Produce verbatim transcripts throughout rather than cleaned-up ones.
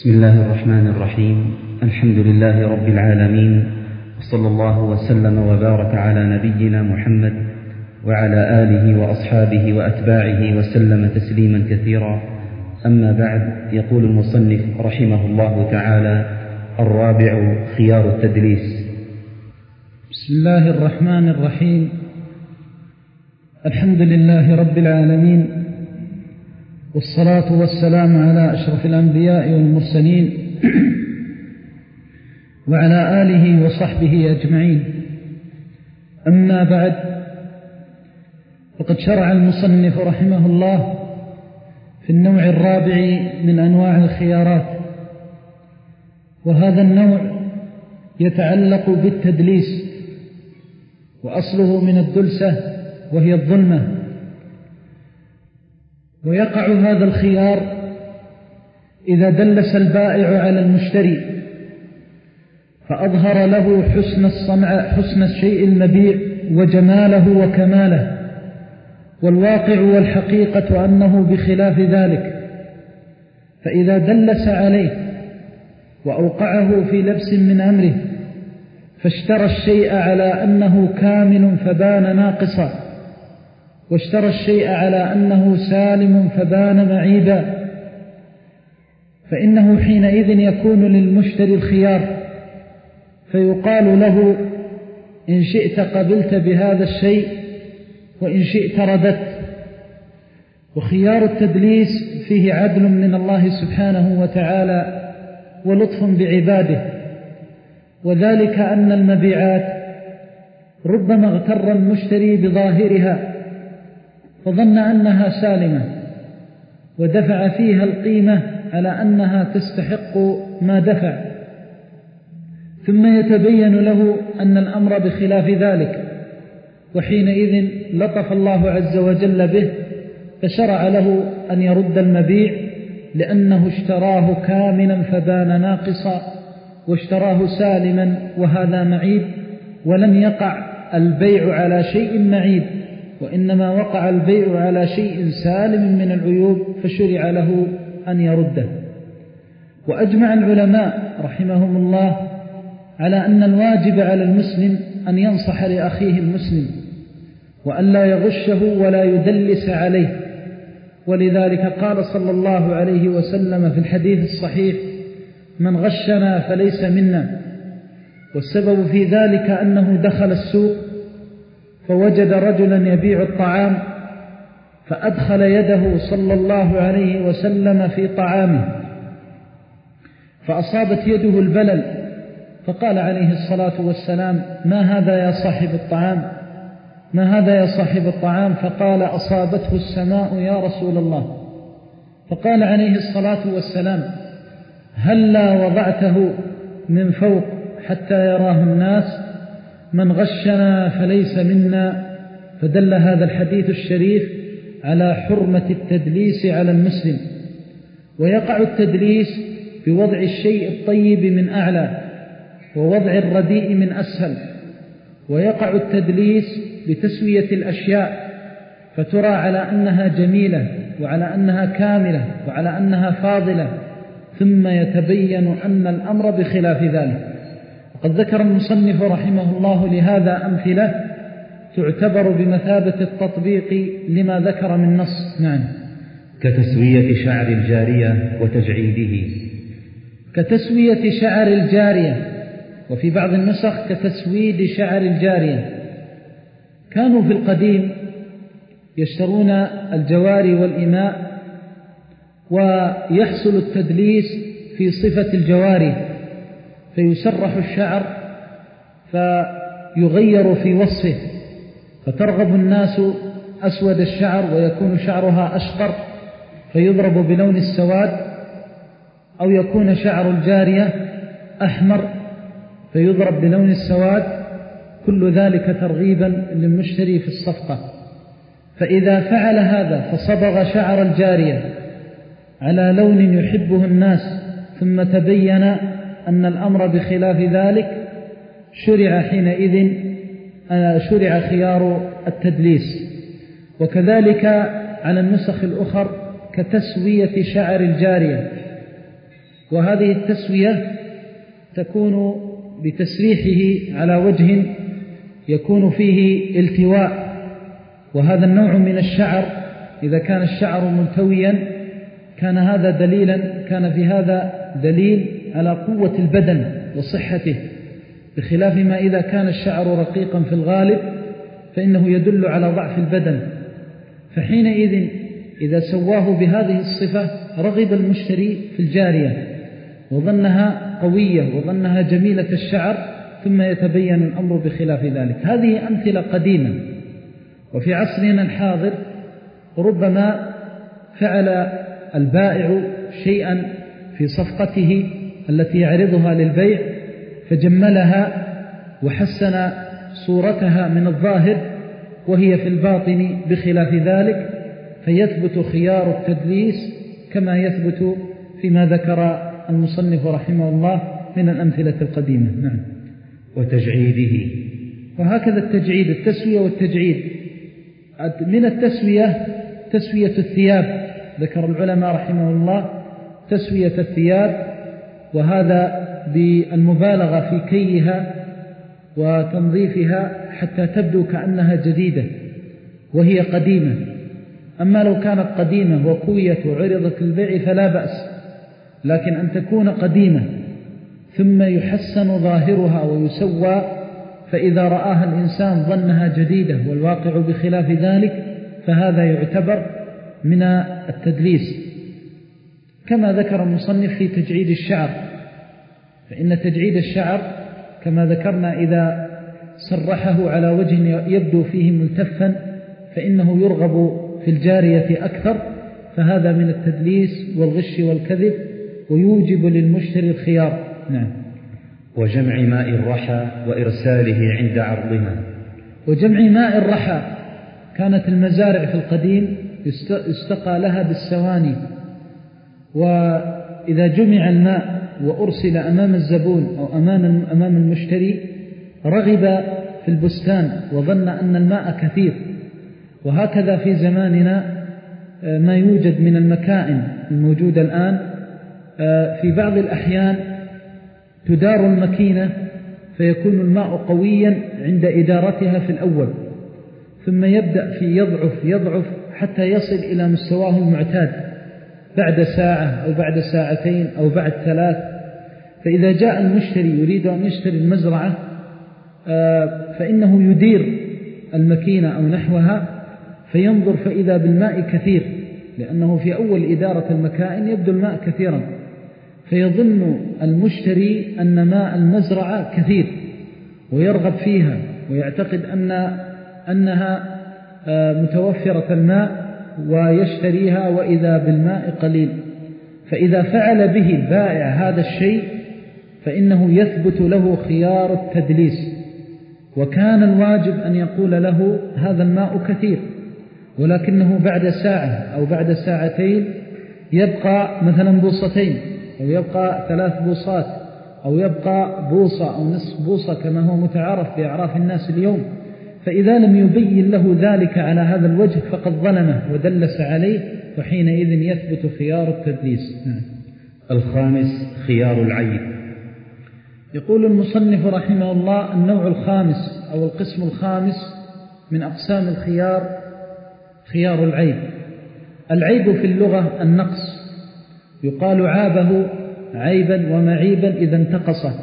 بسم الله الرحمن الرحيم. الحمد لله رب العالمين، وصلى الله وسلم وبارك على نبينا محمد وعلى آله وأصحابه وأتباعه وسلم تسليما كثيرا. أما بعد، يقول المصنف رحمه الله تعالى: الرابع خيار التدليس. بسم الله الرحمن الرحيم. الحمد لله رب العالمين، والصلاة والسلام على أشرف الأنبياء والمرسلين وعلى آله وصحبه أجمعين. أما بعد، فقد شرع المصنف رحمه الله في النوع الرابع من أنواع الخيارات، وهذا النوع يتعلق بالتدليس، وأصله من الدلسة وهي الظلمة. ويقع هذا الخيار إذا دلس البائع على المشتري فأظهر له حسن الصنع حسن الشيء المبيع وجماله وكماله، والواقع والحقيقة أنه بخلاف ذلك. فإذا دلس عليه وأوقعه في لبس من أمره فاشترى الشيء على أنه كامل فبان ناقصا، واشترى الشيء على أنه سالم فبان معيبا، فإنه حينئذ يكون للمشتري الخيار، فيقال له: إن شئت قبلت بهذا الشيء، وإن شئت رددت. وخيار التدليس فيه عدل من الله سبحانه وتعالى ولطف بعباده، وذلك أن المبيعات ربما اغتر المشتري بظاهرها فظن أنها سالمة ودفع فيها القيمة على أنها تستحق ما دفع، ثم يتبين له أن الأمر بخلاف ذلك، وحينئذ لطف الله عز وجل به فشرع له أن يرد المبيع، لأنه اشتراه كاملا فبان ناقصا، واشتراه سالما وهذا معيب، ولم يقع البيع على شيء معيب، وإنما وقع البيع على شيء سالم من العيوب، فشرع له أن يرده. وأجمع العلماء رحمهم الله على أن الواجب على المسلم أن ينصح لأخيه المسلم، وأن لا يغشه ولا يدلس عليه، ولذلك قال صلى الله عليه وسلم في الحديث الصحيح: من غشنا فليس منا. والسبب في ذلك أنه دخل السوق فوجد رجلا يبيع الطعام، فأدخل يده صلى الله عليه وسلم في طعامه فأصابت يده البلل، فقال عليه الصلاة والسلام: ما هذا يا صاحب الطعام؟ ما هذا يا صاحب الطعام؟ فقال: أصابته السماء يا رسول الله. فقال عليه الصلاة والسلام: هلا وضعته من فوق حتى يراه الناس؟ من غشنا فليس منا. فدل هذا الحديث الشريف على حرمة التدليس على المسلم. ويقع التدليس بوضع الشيء الطيب من أعلى، ووضع الرديء من أسفل. ويقع التدليس بتسوية الأشياء، فترى على أنها جميلة، وعلى أنها كاملة، وعلى أنها فاضلة، ثم يتبين أن الأمر بخلاف ذلك. وقد ذكر المصنف رحمه الله لهذا أمثلة تعتبر بمثابة التطبيق لما ذكر من نص. نعم. كتسوية شعر الجارية وتجعيده. كتسوية شعر الجارية، وفي بعض النسخ كتسويد شعر الجارية. كانوا في القديم يشترون الجواري والإماء، ويحصل التدليس في صفة الجواري، فيسرح الشعر فيغير في وصفه، فترغب الناس أسود الشعر ويكون شعرها أشقر فيضرب بلون السواد، أو يكون شعر الجارية أحمر فيضرب بلون السواد، كل ذلك ترغيبا للمشتري في الصفقة. فإذا فعل هذا فصبغ شعر الجارية على لون يحبه الناس، ثم تبين أن الأمر بخلاف ذلك، شرع حينئذ شرع خيار التدليس. وكذلك على النسخ الأخر كتسوية شعر الجارية، وهذه التسوية تكون بتسريحه على وجه يكون فيه التواء، وهذا النوع من الشعر إذا كان الشعر ملتويا كان هذا دليلا كان في هذا دليل على قوة البدن وصحته، بخلاف ما إذا كان الشعر رقيقا في الغالب فإنه يدل على ضعف البدن. فحينئذ إذا سواه بهذه الصفة رغب المشتري في الجارية وظنها قوية وظنها جميلة الشعر، ثم يتبين الأمر بخلاف ذلك. هذه أمثلة قديمة. وفي عصرنا الحاضر ربما فعل البائع شيئا في صفقته التي يعرضها للبيع فجملها وحسن صورتها من الظاهر وهي في الباطن بخلاف ذلك، فيثبت خيار التدليس كما يثبت فيما ذكر المصنف رحمه الله من الأمثلة القديمة. نعم. وتجعيده، وهكذا التجعيد، التسوية والتجعيد. من التسوية تسوية الثياب، ذكر العلماء رحمه الله تسوية الثياب، وهذا بالمبالغة في كيها وتنظيفها حتى تبدو كأنها جديدة وهي قديمة. أما لو كانت قديمة وكويت وعرضت للبيع فلا بأس، لكن أن تكون قديمة ثم يحسن ظاهرها ويسوى، فإذا رآها الإنسان ظنها جديدة والواقع بخلاف ذلك فهذا يعتبر من التدليس. كما ذكر المصنف في تجعيد الشعر، فإن تجعيد الشعر كما ذكرنا إذا سرحه على وجه يبدو فيه ملتفا فإنه يرغب في الجارية أكثر، فهذا من التدليس والغش والكذب ويوجب للمشتري الخيار. نعم. وجمع ماء الرحى وإرساله عند عرضها. وجمع ماء الرحى، كانت المزارع في القديم يستقى لها بالسواني، وإذا جمع الماء وأرسل أمام الزبون أو أمام أمام المشتري رغب في البستان وظن أن الماء كثير. وهكذا في زماننا ما يوجد من المكائن الموجودة الآن، في بعض الأحيان تدار الماكينة فيكون الماء قويا عند إدارتها في الأول، ثم يبدأ في يضعف يضعف حتى يصل إلى مستواه المعتاد بعد ساعة أو بعد ساعتين أو بعد ثلاث. فإذا جاء المشتري يريد أن يشتري المزرعة فإنه يدير الماكينة أو نحوها فينظر فإذا بالماء كثير، لأنه في أول إدارة المكائن يبدو الماء كثيرا، فيظن المشتري أن ماء المزرعة كثير ويرغب فيها ويعتقد أن أنها متوفرة الماء ويشتريها، وإذا بالماء قليل. فإذا فعل به البائع هذا الشيء فإنه يثبت له خيار التدليس، وكان الواجب أن يقول له هذا الماء كثير، ولكنه بعد ساعة أو بعد ساعتين يبقى مثلا بوصتين أو يبقى ثلاث بوصات أو يبقى بوصة أو نصف بوصة كما هو متعارف بأعراف الناس اليوم. فإذا لم يبين له ذلك على هذا الوجه فقد ظلمه ودلس عليه، وحينئذ يثبت خيار التدليس. الخامس خيار العيب. يقول المصنف رحمه الله النوع الخامس أو القسم الخامس من أقسام الخيار خيار العيب. العيب في اللغة النقص، يقال عابه عيبا ومعيبا إذا انتقصه.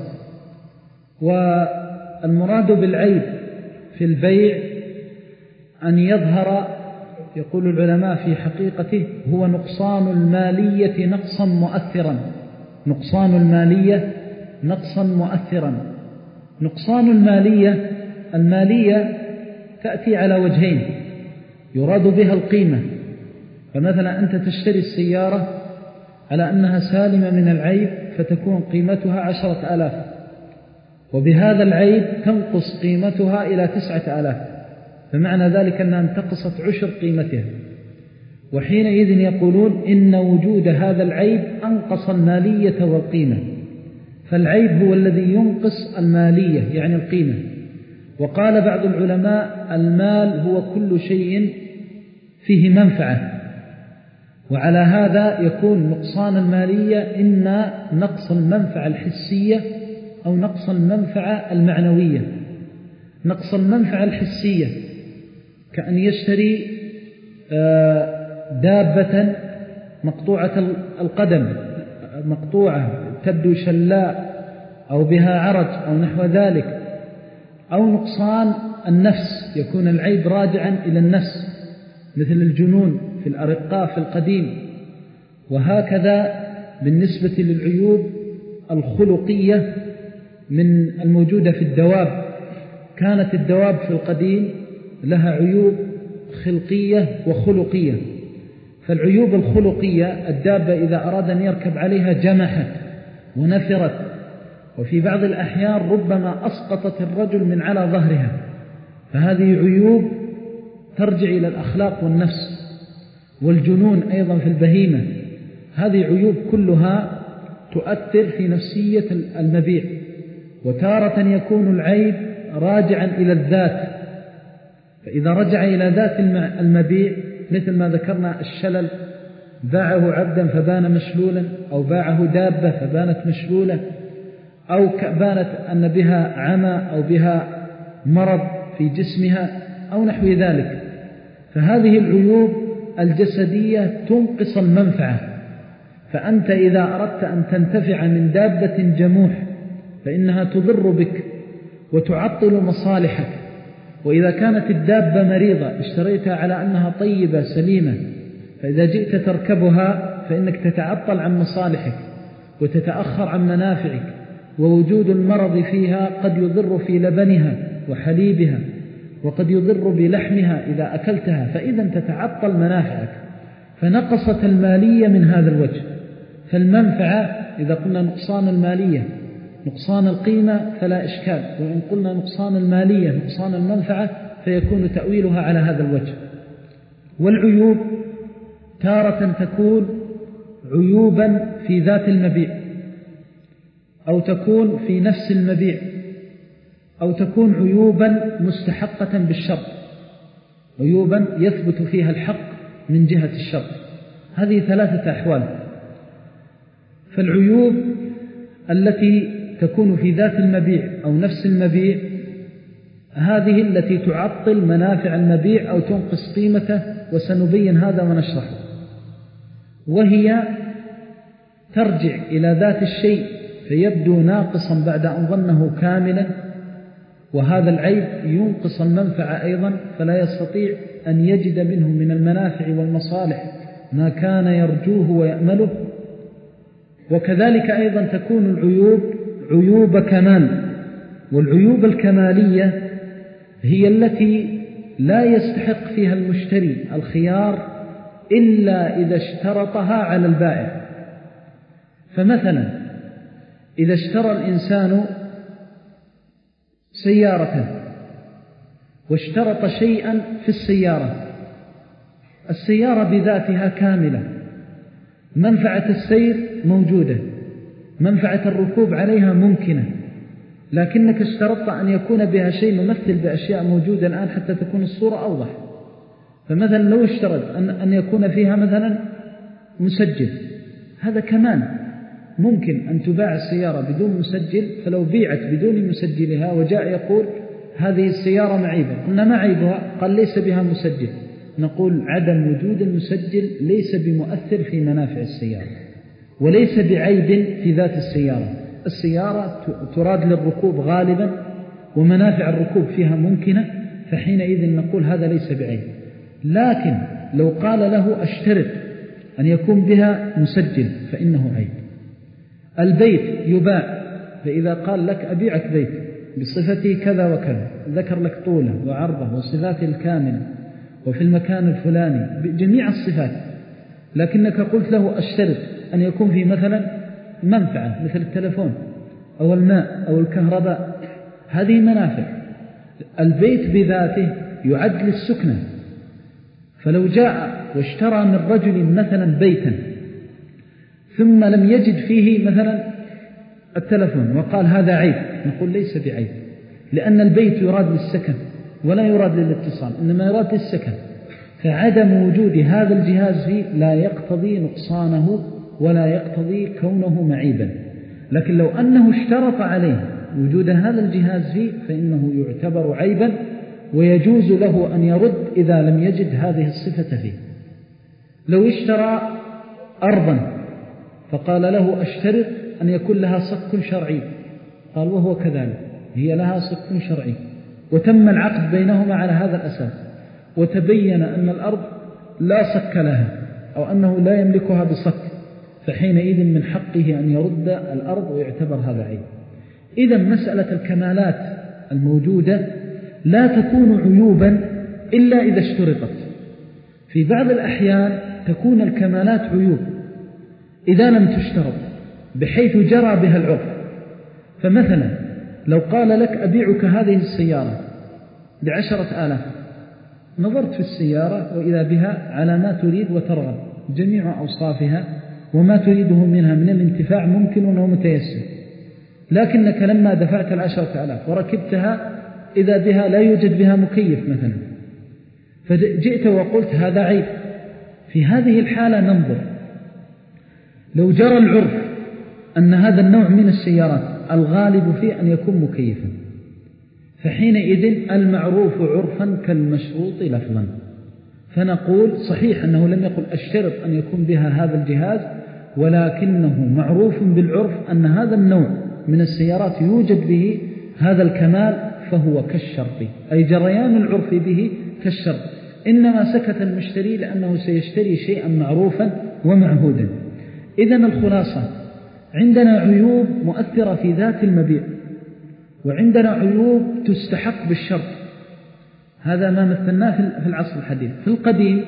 والمراد بالعيب في البيع أن يظهر، يقول العلماء في حقيقته، هو نقصان المالية نقصا مؤثرا. نقصان المالية نقصا مؤثرا. نقصان المالية المالية تأتي على وجهين يراد بها القيمة. فمثلا أنت تشتري السيارة على أنها سالمة من العيب فتكون قيمتها عشرة آلاف، وبهذا العيب تنقص قيمتها إلى تسعة آلاف، فمعنى ذلك أنها انتقصت عشر قيمتها. وحينئذ يقولون إن وجود هذا العيب أنقص المالية والقيمة. فالعيب هو الذي ينقص المالية يعني القيمة. وقال بعض العلماء المال هو كل شيء فيه منفعة، وعلى هذا يكون نقصان المالية إما نقص المنفعة الحسية أو نقص المنفعة المعنوية. نقص المنفعة الحسية كأن يشتري دابة مقطوعة القدم، مقطوعة تبدو شلاء أو بها عرج أو نحو ذلك، أو نقصان النفس، يكون العيب راجعا إلى النفس مثل الجنون في الأرقاء في القديم. وهكذا بالنسبة للعيوب الخلقية من الموجودة في الدواب، كانت الدواب في القديم لها عيوب خلقية وخلقية. فالعيوب الخلقية الدابة إذا أراد أن يركب عليها جمحت ونفرت، وفي بعض الأحيان ربما أسقطت الرجل من على ظهرها، فهذه عيوب ترجع إلى الأخلاق والنفس. والجنون أيضا في البهيمة، هذه عيوب كلها تؤثر في نفسية المبيع. وتارة يكون العيب راجعا إلى الذات، فإذا رجع إلى ذات المبيع مثل ما ذكرنا الشلل، باعه عبدا فبان مشلولا، أو باعه دابة فبانت مشلولة، أو بانت أن بها عمى أو بها مرض في جسمها أو نحو ذلك. فهذه العيوب الجسدية تنقص المنفعة. فأنت إذا أردت أن تنتفع من دابة جموح فإنها تضر بك وتعطل مصالحك. وإذا كانت الدابة مريضة اشتريتها على أنها طيبة سليمة، فإذا جئت تركبها فإنك تتعطل عن مصالحك وتتأخر عن منافعك. ووجود المرض فيها قد يضر في لبنها وحليبها، وقد يضر بلحمها إذا أكلتها، فإذا تتعطل منافعك. فنقصت المالية من هذا الوجه. فالمنفعة إذا قلنا نقصان المالية نقصان القيمة فلا إشكال، وإن قلنا نقصان المالية نقصان المنفعة فيكون تأويلها على هذا الوجه. والعيوب تارة تكون عيوبا في ذات المبيع، أو تكون في نفس المبيع، أو تكون عيوبا مستحقة بالشرط، عيوبا يثبت فيها الحق من جهة الشرط. هذه ثلاثة أحوال. فالعيوب التي تكون في ذات المبيع أو نفس المبيع هذه التي تعطل منافع المبيع أو تنقص قيمته، وسنبين هذا ونشرحه. وهي ترجع إلى ذات الشيء فيبدو ناقصا بعد أن ظنه كاملا، وهذا العيب ينقص المنفعة أيضا، فلا يستطيع أن يجد منه من المنافع والمصالح ما كان يرجوه ويأمله. وكذلك أيضا تكون العيوب عيوب كمال. والعيوب الكمالية هي التي لا يستحق فيها المشتري الخيار إلا إذا اشترطها على البائع. فمثلا إذا اشترى الإنسان سيارة واشترط شيئا في السيارة، السيارة بذاتها كاملة، منفعة السير موجودة، منفعة الركوب عليها ممكنة، لكنك اشترطت أن يكون بها شيء ممثل بأشياء موجودة الآن حتى تكون الصورة أوضح. فمثلا لو اشترط أن يكون فيها مثلا مسجل، هذا كمان ممكن أن تباع السيارة بدون مسجل. فلو بيعت بدون مسجلها وجاء يقول هذه السيارة معيبة، قلنا ما عيبها؟ قال ليس بها مسجل. نقول عدم وجود المسجل ليس بمؤثر في منافع السيارة، وليس بعيب في ذات السيارة. السيارة تراد للركوب غالبا، ومنافع الركوب فيها ممكنة، فحينئذ نقول هذا ليس بعيب. لكن لو قال له أشترط أن يكون بها مسجل فإنه عيب. البيت يباع، فإذا قال لك أبيعك بيت بصفته كذا وكذا، ذكر لك طوله وعرضه وصفاته الكاملة وفي المكان الفلاني بجميع الصفات، لكنك قلت له أشترط أن يكون في مثلا منفعة مثل التلفون أو الماء أو الكهرباء، هذه منافع. البيت بذاته يعد للسكنة، فلو جاء واشترى من رجل مثلا بيتا ثم لم يجد فيه مثلا التلفون وقال هذا عيب، نقول ليس بعيب، لأن البيت يراد للسكن ولا يراد للاتصال، إنما يراد للسكن. فعدم وجود هذا الجهاز فيه لا يقتضي نقصانه ولا يقتضي كونه معيبا. لكن لو أنه اشترط عليه وجود هذا الجهاز فيه فإنه يعتبر عيبا، ويجوز له أن يرد إذا لم يجد هذه الصفة فيه. لو اشترى أرضا فقال له أشترط أن يكون لها صك شرعي، قال وهو كذلك، هي لها صك شرعي، وتم العقد بينهما على هذا الأساس، وتبين أن الأرض لا صك لها أو أنه لا يملكها بصك، فحينئذ من حقه أن يرد الأرض ويعتبر هذا عيب. إذا مسألة الكمالات الموجودة لا تكون عيوبا إلا إذا اشترطت. في بعض الأحيان تكون الكمالات عيوب إذا لم تشترط بحيث جرى بها العرف. فمثلا لو قال لك أبيعك هذه السيارة بعشرة آلاف، نظرت في السيارة وإذا بها على ما تريد وترغب، جميع أوصافها وما تريده منها من الانتفاع ممكن ومتيسر، لكنك لما دفعت العشرة آلاف وركبتها إذا بها لا يوجد بها مكيف مثلا، فجئت وقلت هذا عيب. في هذه الحالة ننظر، لو جرى العرف أن هذا النوع من السيارات الغالب فيه أن يكون مكيفا، فحينئذ المعروف عرفا كالمشروط لفظا، فنقول صحيح أنه لم يقل الشرط أن يكون بها هذا الجهاز، ولكنه معروف بالعرف أن هذا النوع من السيارات يوجد به هذا الكمال، فهو كالشرط، أي جريان العرف به كالشرط، إنما سكت المشتري لأنه سيشتري شيئا معروفا ومعهودا. إذن الخلاصة، عندنا عيوب مؤثرة في ذات المبيع، وعندنا عيوب تستحق بالشرط. هذا ما مثلناه في العصر الحديث. في القديم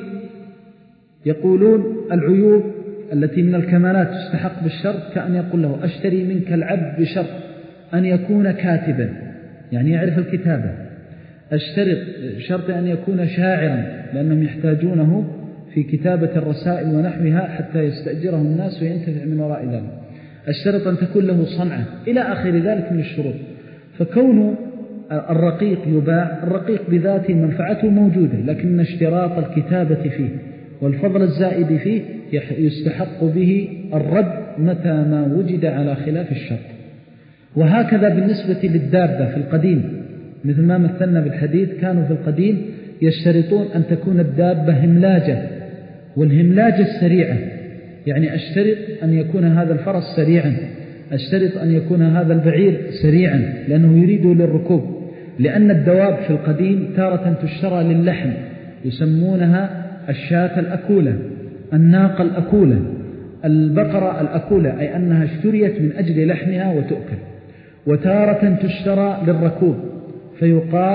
يقولون العيوب التي من الكمالات تستحق بالشرط كأن يقول له أشتري منك العبد بشرط أن يكون كاتبا، يعني يعرف الكتابة، اشترط شرط أن يكون شاعرا لأنهم يحتاجونه في كتابة الرسائل ونحوها حتى يستأجره الناس وينتفع من وراء ذلك، اشترط أن تكون له صنعة إلى آخر ذلك من الشروط. فكون الرقيق يباع، الرقيق بذاته منفعته موجودة، لكن اشتراط الكتابة فيه والفضل الزائد فيه يستحق به الرد متى ما وجد على خلاف الشرط. وهكذا بالنسبة للدابة في القديم، مثل ما مثلنا بالحديث، كانوا في القديم يشترطون أن تكون الدابة هملاجة، والهملاجة السريعة، يعني أشترط أن يكون هذا الفرس سريعا، أشترط أن يكون هذا البعير سريعا لأنه يريد للركوب. لأن الدواب في القديم تارة تشترى للحم، يسمونها الشاة الأكولة، الناقة الأكولة، البقرة الأكولة، أي أنها اشتريت من أجل لحمها وتؤكل. وتارة تشترى للركوب فيقال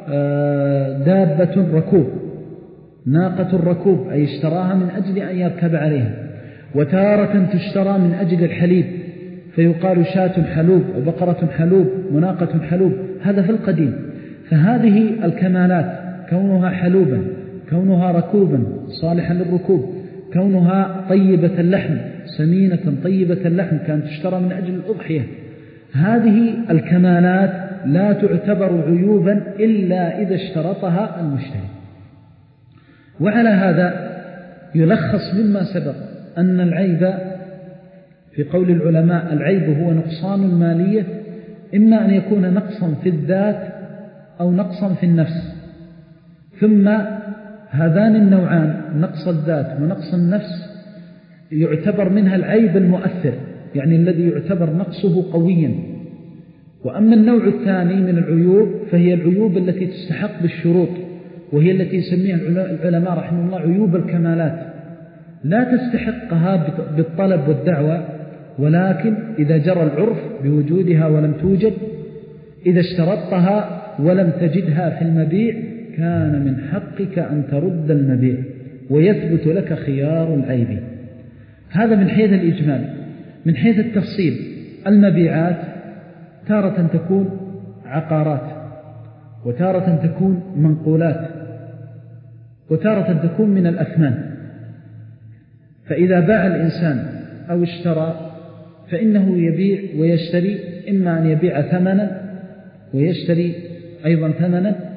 دابة ركوب، ناقة الركوب، أي اشتراها من أجل أن يركب عليها. وتارة تشترى من أجل الحليب فيقال شاة حلوب وبقرة حلوب وناقة حلوب، هذا في القديم. فهذه الكمالات، كونها حلوبا، كونها ركوبا صالحا للركوب، كونها طيبة اللحم سمينة طيبة اللحم كانت تشترى من أجل الأضحية، هذه الكمالات لا تعتبر عيوبا إلا إذا اشترطها المشتري. وعلى هذا يلخص مما سبق أن العيب في قول العلماء العيب هو نقصان المالية، إما أن يكون نقصا في الذات أو نقصا في النفس. ثم هذان النوعان، نقص الذات ونقص النفس، يعتبر منها العيب المؤثر، يعني الذي يعتبر نقصه قويا. وأما النوع الثاني من العيوب فهي العيوب التي تستحق بالشروط، وهي التي يسميها العلماء رحمه الله عيوب الكمالات، لا تستحقها بالطلب والدعوة، ولكن إذا جرى العرف بوجودها ولم توجد، إذا اشترطتها ولم تجدها في المبيع، كان من حقك أن ترد المبيع ويثبت لك خيار العيب. هذا من حيث الإجمال. من حيث التفصيل، المبيعات تارة تكون عقارات، وتارة تكون منقولات، وتارة تكون من الأثمان. فإذا باع الإنسان أو اشترى فإنه يبيع ويشتري، إما أن يبيع ثمنا ويشتري أيضا ثمنا،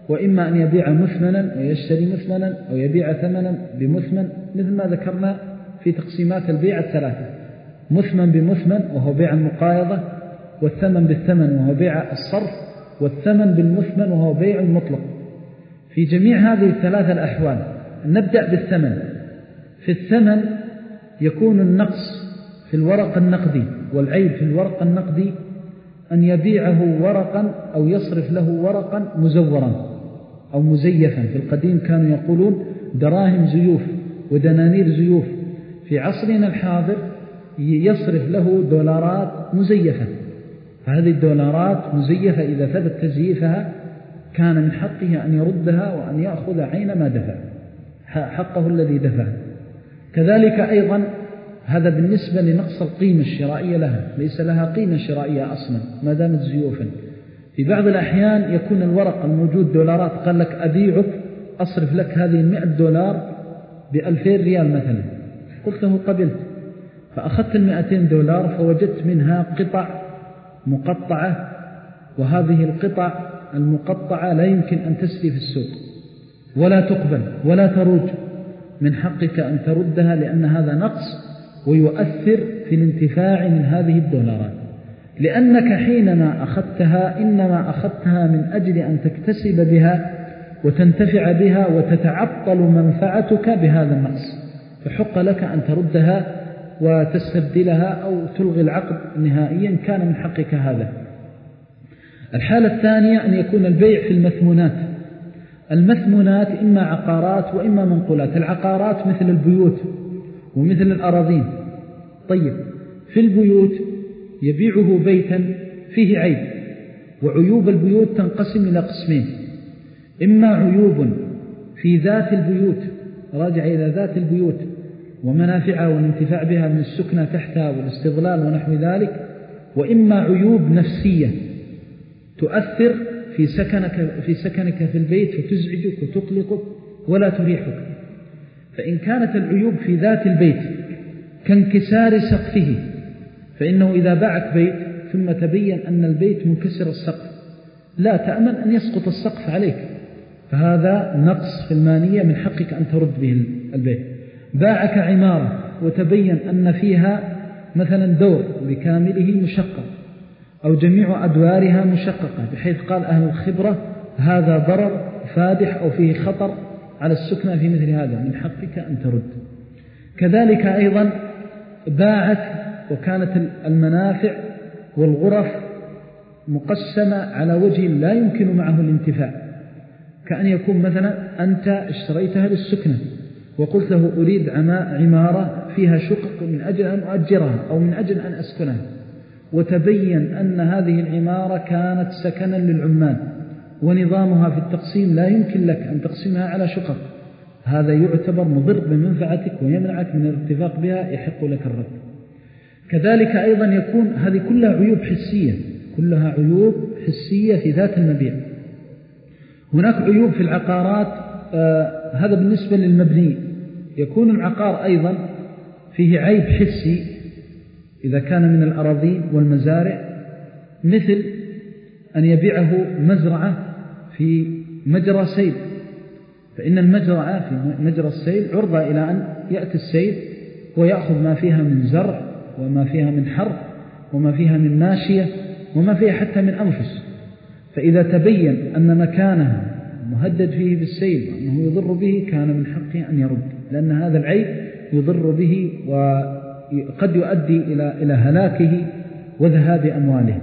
وإما أن يبيع مثمنا ويشتري مثمنا أو يبيع ثمنا بمثمن، مثل ما ذكرنا في تقسيمات البيع الثلاثة: مثمن بمثمن وهو بيع المقايضة، والثمن بالثمن وهو بيع الصرف، والثمن بالمثمن وهو بيع المطلق. في جميع هذه الثلاثة الأحوال نبدأ بالثمن. في الثمن يكون النقص في الورق النقدي والعيب في الورق النقدي أن يبيعه ورقا أو يصرف له ورقا مزورا أو مزيفا. في القديم كانوا يقولون دراهم زيوف ودنانير زيوف. في عصرنا الحاضر يصرف له دولارات مزيفة. هذه الدولارات مزيفة إذا ثبت تزييفها كان من حقه أن يردها وأن يأخذ عين ما دفع، حقه الذي دفع. كذلك أيضا هذا بالنسبة لنقص القيمة الشرائية لها، ليس لها قيمة شرائية أصلا ما دامت زيوفا. في بعض الأحيان يكون الورق الموجود دولارات، قال لك أبيعك أصرف لك هذه المئة دولار بألفين ريال مثلا، قلت له قبلت، فأخذت المئتين دولار فوجدت منها قطع مقطعة، وهذه القطع المقطعة لا يمكن أن تسري في السوق ولا تقبل ولا تروج، من حقك أن تردها لأن هذا نقص ويؤثر في الانتفاع من هذه الدولارات، لأنك حينما أخذتها إنما أخذتها من أجل أن تكتسب بها وتنتفع بها وتتعطل منفعتك بهذا النقص، فحق لك أن تردها وتستبدلها أو تلغي العقد نهائيا، كان من حقك هذا. الحالة الثانية أن يكون البيع في المثمونات. المثمونات إما عقارات وإما منقولات. العقارات مثل البيوت ومثل الأراضين. طيب، في البيوت يبيعه بيتا فيه عيب، وعيوب البيوت تنقسم إلى قسمين: إما عيوب في ذات البيوت راجع إلى ذات البيوت ومنافعها والانتفاع بها من السكنة تحتها والاستظلال ونحو ذلك، وإما عيوب نفسية تؤثر في سكنك في سكنك في البيت فتزعجك وتقلقك ولا تريحك. فإن كانت العيوب في ذات البيت كانكسار سقفه، فإنه إذا باعك بيت ثم تبين أن البيت منكسر السقف لا تأمن أن يسقط السقف عليك، فهذا نقص في المانية من حقك أن ترد به البيت. باعك عمارة وتبين أن فيها مثلا دور بكامله مشقق أو جميع أدوارها مشققة، بحيث قال أهل الخبرة هذا ضرر فادح أو فيه خطر على السكنة في مثل هذا، من حقك أن ترد. كذلك أيضا باعك وكانت المنافع والغرف مقسمة على وجه لا يمكن معه الانتفاع، كأن يكون مثلا أنت اشتريتها للسكنة وقلت له أريد عمارة فيها شقق من أجل أن أؤجرها أو من أجل أن أسكنها، وتبين أن هذه العمارة كانت سكنا للعمال ونظامها في التقسيم لا يمكن لك أن تقسمها على شقق، هذا يعتبر مضر بمنفعتك ويمنعك من الاتفاق بها، يحق لك الرد. كذلك أيضا يكون هذه كلها عيوب حسية، كلها عيوب حسية في ذات المبيع. هناك عيوب في العقارات، آه هذا بالنسبة للمبني. يكون العقار أيضا فيه عيب حسي إذا كان من الأراضين والمزارع، مثل أن يبيعه مزرعة في مجرى سيل، فإن المجرعة في مجرى السيل عرضة إلى أن يأتي السيل ويأخذ ما فيها من زرع وما فيها من حرث وما فيها من ماشية وما فيها حتى من أنفس، فإذا تبين أن مكانه مهدد فيه بالسيل وأنه يضر به كان من حقه أن يرد، لأن هذا العيب يضر به وقد يؤدي إلى إلى هلاكه وذهاب أمواله.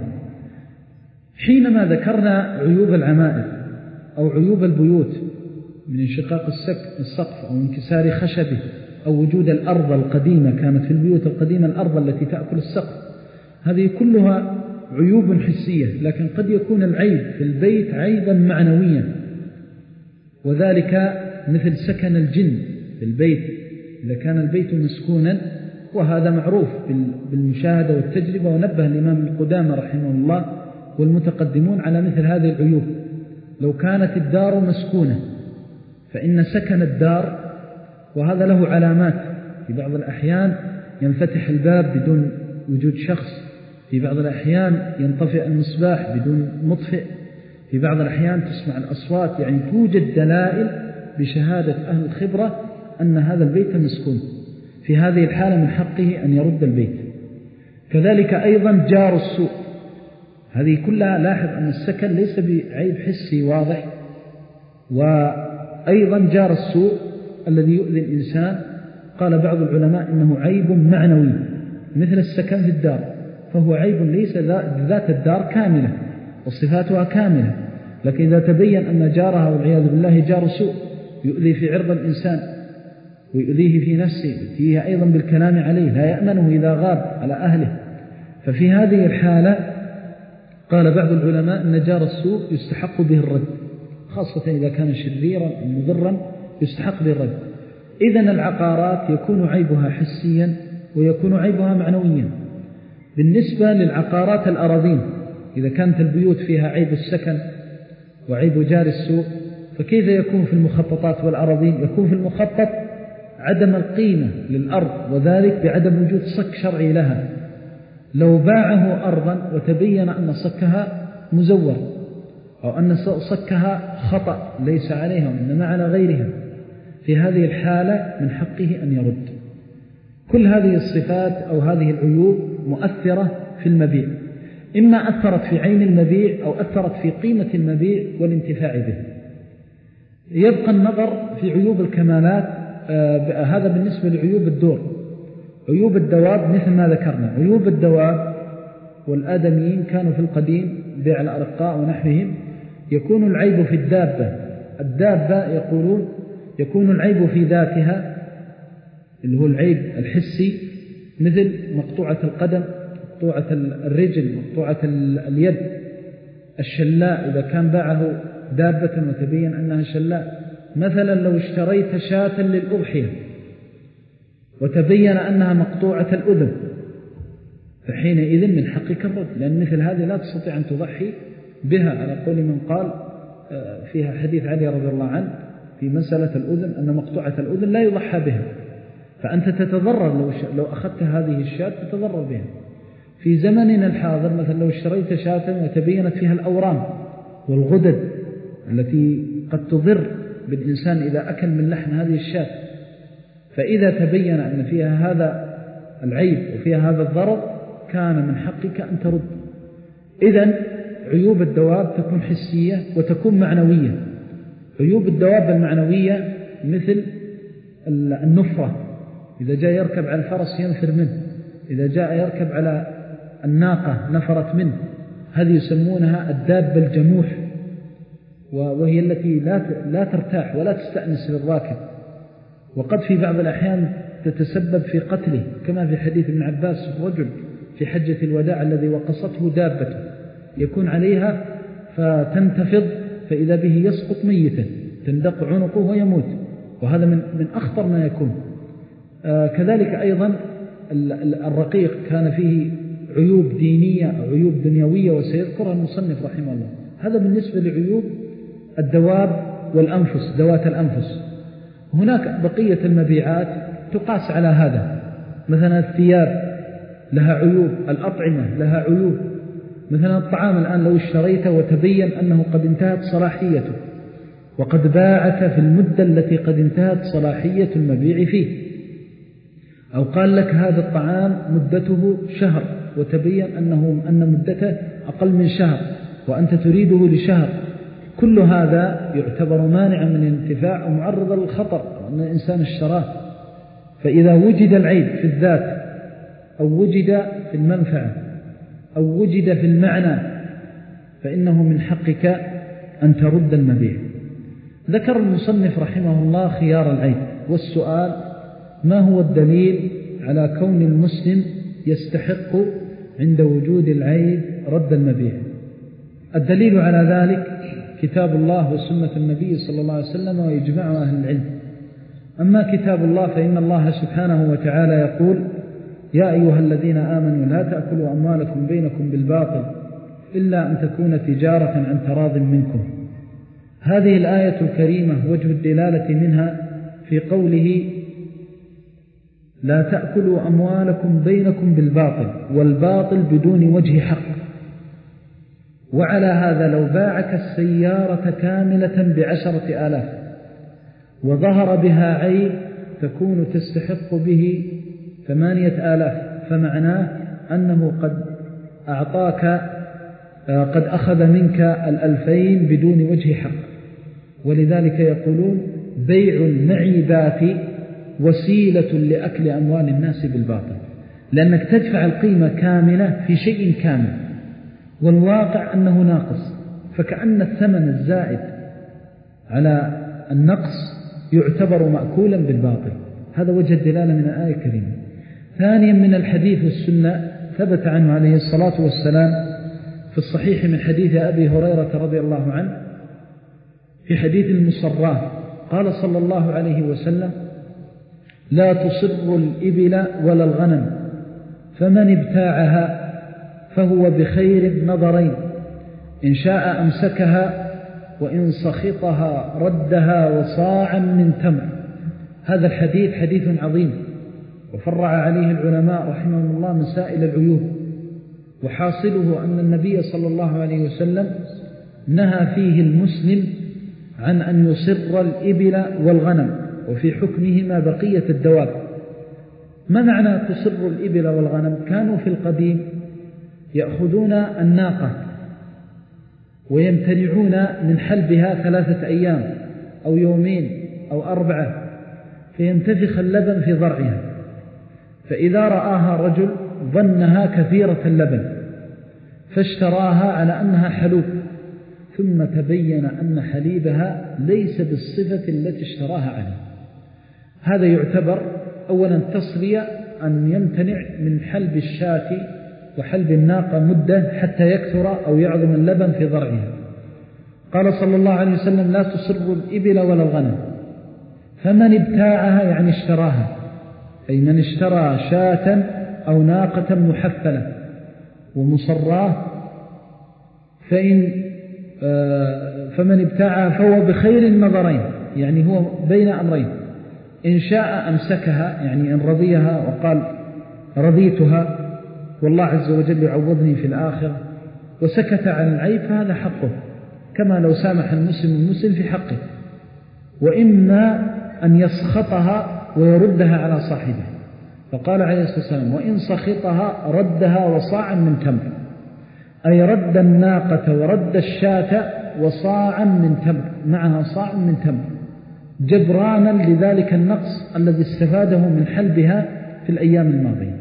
حينما ذكرنا عيوب العمائر أو عيوب البيوت من انشقاق السقف أو انكسار خشبه أو وجود الأرض القديمة، كانت في البيوت القديمة الأرض التي تأكل السقف، هذه كلها عيوب حسية، لكن قد يكون العيب في البيت عيبا معنويا، وذلك مثل سكن الجن في البيت إذا كان البيت مسكونا، وهذا معروف بالمشاهدة والتجربة، ونبه الإمام القدامى رحمه الله والمتقدمون على مثل هذه العيوب. لو كانت الدار مسكونة فإن سكن الدار، وهذا له علامات، في بعض الأحيان ينفتح الباب بدون وجود شخص، في بعض الأحيان ينطفئ المصباح بدون مطفئ، في بعض الأحيان تسمع الأصوات، يعني توجد دلائل بشهادة أهل الخبرة أن هذا البيت مسكون. في هذه الحالة من حقه أن يرد البيت. كذلك أيضا جار السوء، هذه كلها لاحظ أن السكن ليس بعيب حسي واضح. وأيضا جار السوء الذي يؤذي الإنسان، قال بعض العلماء إنه عيب معنوي مثل السكن في الدار، فهو عيب ليس ذات الدار كاملة وصفاتها كاملة، لكن إذا تبين أن جارها والعياذ بالله جار سوء يؤذي في عرض الإنسان ويؤذيه في نفسه، يؤذيه أيضا بالكلام عليه، لا يأمنه إذا غاب على أهله، ففي هذه الحالة قال بعض العلماء أن جار السوء يستحق به الرد، خاصة إذا كان شريرا أو مضرا يستحق به الرد. إذن العقارات يكون عيبها حسيا ويكون عيبها معنويا. بالنسبة للعقارات الأراضين، إذا كانت البيوت فيها عيب السكن وعيب جار السوء، فكيف يكون في المخططات والأراضين؟ يكون في المخطط عدم القيمة للأرض، وذلك بعدم وجود صك شرعي لها. لو باعه أرضا وتبين أن صكها مزور أو أن صكها خطأ ليس عليها وإنما على غيرها، في هذه الحالة من حقه أن يرد. كل هذه الصفات أو هذه العيوب مؤثرة في المبيع، إما أثرت في عين المبيع أو أثرت في قيمة المبيع والانتفاع به. يبقى النظر في عيوب الكمالات، آه هذا بالنسبة لعيوب الدور. عيوب الدواب مثل ما ذكرنا، عيوب الدواب والآدميين كانوا في القديم بيع الأرقاء ونحوهم يكون العيب في الدابة. الدابة يقولون يكون العيب في ذاتها اللي هو العيب الحسي، مثل مقطوعة القدم، مقطوعة الرجل، مقطوعة اليد. الشلاء إذا كان باعه دابة وتبين أنها شلاء، مثلا لو اشتريت شاة للأضحية وتبين أنها مقطوعة الأذن، فحينئذ من حقك الرد، لأن مثل هذه لا تستطيع أن تضحي بها، على قول من قال فيها حديث علي رضي الله عنه في مسألة الأذن أن مقطوعة الأذن لا يضحى بها، فأنت تتضرر لو, لو أخذت هذه الشاة تتضرر بها. في زمننا الحاضر مثلا لو اشتريت شاة وتبينت فيها الأورام والغدد التي قد تضر بالإنسان إذا أكل من لحم هذه الشاة، فإذا تبين أن فيها هذا العيب وفيها هذا الضرر كان من حقك أن ترد. إذن عيوب الدواب تكون حسية وتكون معنوية. عيوب الدواب المعنوية مثل النفرة، إذا جاء يركب على الفرس ينفر منه، إذا جاء يركب على الناقة نفرت منه، هذه يسمونها الدابة الجموح، وهي التي لا لا ترتاح ولا تستأنس للراكب، وقد في بعض الأحيان تتسبب في قتله، كما في حديث ابن عباس الرجل في حجة الوداع الذي وقصته دابته يكون عليها فتنتفض فإذا به يسقط ميتا، تندق عنقه ويموت، وهذا من من أخطر ما يكون. آه كذلك أيضا الرقيق كان فيه عيوب دينية أو عيوب دنيوية وسيذكرها المصنف رحمه الله. هذا بالنسبة لعيوب الدواب والأنفس، ذوات الأنفس. هناك بقية المبيعات تقاس على هذا، مثلا الثياب لها عيوب، الأطعمة لها عيوب، مثلا الطعام الآن لو اشتريته وتبين أنه قد انتهت صلاحيته وقد باعك في المدة التي قد انتهت صلاحية المبيع فيه، أو قال لك هذا الطعام مدته شهر وتبين أنه أن مدته أقل من شهر وأنت تريده لشهر، كل هذا يعتبر مانعا من الانتفاع أو معرضا للخطر أن الإنسان اشتراه. فإذا وجد العيب في الذات أو وجد في المنفعة أو وجد في المعنى فإنه من حقك أن ترد المبيع. ذكر المصنف رحمه الله خيار العيب، والسؤال ما هو الدليل على كون المسلم يستحق عند وجود العيب رد المبيع؟ الدليل على ذلك كتاب الله وسنة النبي صلى الله عليه وسلم وإجماع أهل العلم. أما كتاب الله فإن الله سبحانه وتعالى يقول يا أيها الذين آمنوا لا تأكلوا أموالكم بينكم بالباطل إلا أن تكون تجارة عن تراض منكم. هذه الآية الكريمة وجه الدلالة منها في قوله لا تأكلوا أموالكم بينكم بالباطل، والباطل بدون وجه حق، وعلى هذا لو باعك السيارة كاملة بعشرة آلاف وظهر بها عيب تكون تستحق به ثمانية آلاف، فمعناه أنه قد أعطاك قد أخذ منك الألفين بدون وجه حق. ولذلك يقولون بيع المعيبات وسيلة لأكل أموال الناس بالباطل، لأنك تدفع القيمة كاملة في شيء كامل والواقع أنه ناقص، فكأن الثمن الزائد على النقص يعتبر مأكولا بالباطل. هذا وجه الدلالة من الآية الكريمة. ثانيا من الحديث والسنة ثبت عنه عليه الصلاة والسلام في الصحيح من حديث أبي هريرة رضي الله عنه في حديث المصراه قال صلى الله عليه وسلم: لا تصر الإبل ولا الغنم، فمن ابتاعها فهو بخير النظرين، إن شاء أمسكها وإن سخطها ردها وصاعا من تمر. هذا الحديث حديث عظيم، وفرع عليه العلماء رحمهم الله مسائل العيوب، وحاصله أن النبي صلى الله عليه وسلم نهى فيه المسلم عن أن يصر الإبل والغنم، وفي حكمهما بقية الدواب. ما معنى تصر الإبل والغنم؟ كانوا في القديم يأخذون الناقة ويمتنعون من حلبها ثلاثة أيام أو يومين أو أربعة، فينتفخ اللبن في ضرعها، فإذا رآها رجل ظنها كثيرة اللبن فاشتراها على أنها حلوب، ثم تبين أن حليبها ليس بالصفة التي اشتراها عليها. هذا يعتبر أولا تصلية أن يمتنع من حلب الشاة وحلب الناقة مدة حتى يكثر أو يعظم اللبن في ضرعها. قال صلى الله عليه وسلم: لا تصر الإبل ولا الغنم، فمن ابتاعها يعني اشتراها، أي من اشترى شاة أو ناقة محفلة ومصراه فإن فمن ابتاعها فهو بخير النظرين، يعني هو بين أمرين: إن شاء أمسكها يعني إن رضيها وقال رضيتها والله عز وجل يعوضني في الآخرة، وسكت عن العيب فهذا حقه، كما لو سامح المسلم المسلم في حقه. وإما أن يسخطها ويردها على صاحبه، فقال عليه الصلاة والسلام: وإن سخطها ردها وصاعا من تمر، أي رد الناقة ورد الشاة وصاعا من تمر، معها صاع من تمر، جبرانا لذلك النقص الذي استفاده من حلبها في الأيام الماضية.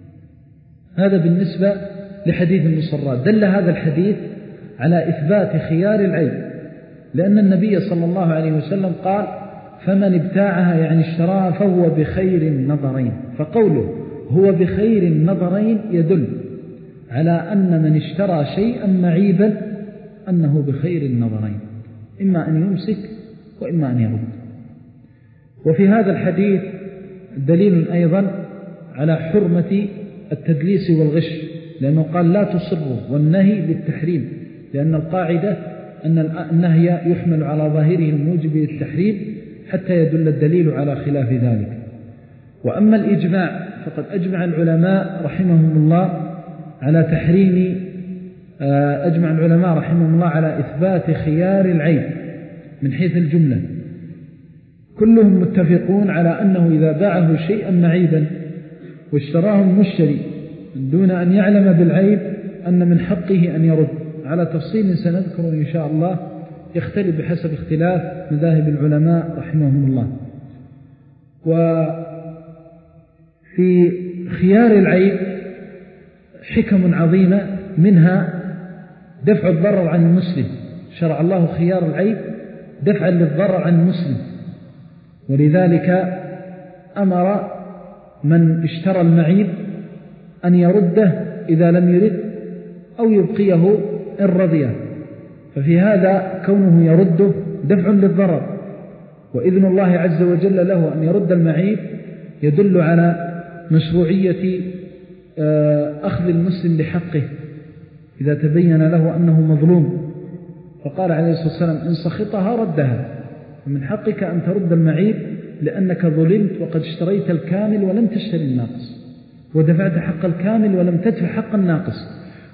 هذا بالنسبة لحديث المصرات. دل هذا الحديث على إثبات خيار العيب، لأن النبي صلى الله عليه وسلم قال: فمن ابتاعها يعني اشتراها فهو بخير النظرين. فقوله هو بخير النظرين يدل على أن من اشترى شيئا معيبا أنه بخير النظرين، إما أن يمسك وإما أن يرد. وفي هذا الحديث دليل أيضا على حرمة التدليس والغش، لأنه قال لا تصروا، والنهي للتحريم، لأن القاعدة أن النهي يحمل على ظاهره الموجب للتحريم حتى يدل الدليل على خلاف ذلك. وأما الإجماع فقد أجمع العلماء رحمهم الله على تحريم أجمع العلماء رحمهم الله على إثبات خيار العيب من حيث الجملة. كلهم متفقون على أنه إذا باعه شيئا معيبا واشتراه المشتري دون أن يعلم بالعيب أن من حقه أن يرد، على تفصيل سنذكر إن شاء الله يختلف بحسب اختلاف مذاهب العلماء رحمهم الله. وفي خيار العيب حكم عظيمة، منها دفع الضرر عن المسلم. شرع الله خيار العيب دفعا للضرر عن المسلم، ولذلك أمر من اشترى المعيب أن يرده إذا لم يرد أو يبقيه إن رضيه، ففي هذا كونه يرده دفع للضرر، وإذن الله عز وجل له أن يرد المعيب يدل على مشروعية أخذ المسلم لحقه إذا تبين له أنه مظلوم. فقال عليه الصلاة والسلام: إن سخطها ردها، ومن حقك أن ترد المعيب لأنك ظلمت وقد اشتريت الكامل ولم تشتري الناقص، ودفعت حق الكامل ولم تدفع حق الناقص.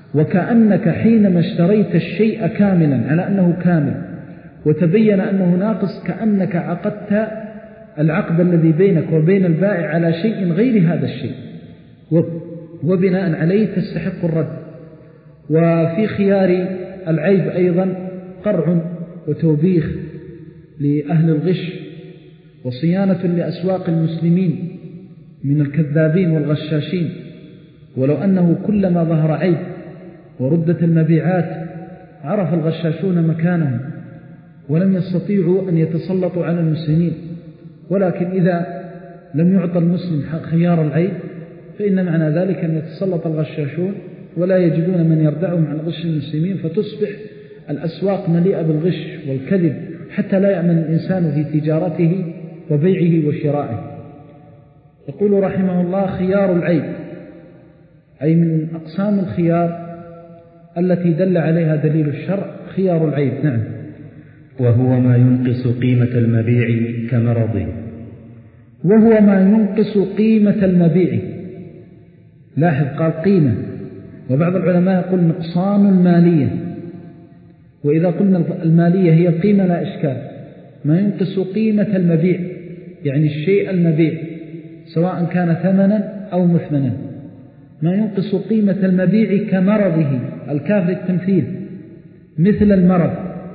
وكأنك حينما اشتريت الشيء كاملا على أنه كامل وتبين أنه ناقص كأنك عقدت العقد الذي بينك وبين البائع على شيء غير هذا الشيء، وبناء عليه تستحق الرد. وفي خيار العيب أيضا قرع وتوبيخ لأهل الغش وصيانة لأسواق المسلمين من الكذابين والغشاشين. ولو أنه كلما ظهر عيب وردت المبيعات عرف الغشاشون مكانهم ولم يستطيعوا أن يتسلطوا على المسلمين، ولكن إذا لم يعطى المسلم خيار العيب فإن معنى ذلك أن يتسلط الغشاشون ولا يجدون من يردعهم عن غش المسلمين، فتصبح الأسواق مليئة بالغش والكذب حتى لا يأمن الإنسان في تجارته وبيعه وشرائه. يقول رحمه الله: خيار العيب، أي من أقسام الخيار التي دل عليها دليل الشرع خيار العيب. نعم. وهو ما ينقص قيمة المبيع كمرضه. وهو ما ينقص قيمة المبيع، لاحظ قال قيمة، وبعض العلماء يقول نقصان المالية، وإذا قلنا المالية هي القيمة لا إشكال. ما ينقص قيمة المبيع يعني الشيء المبيع سواء كان ثمنا أو مثمنا. ما ينقص قيمة المبيع كمرضه، الكاف للتمثيل، مثل المرض.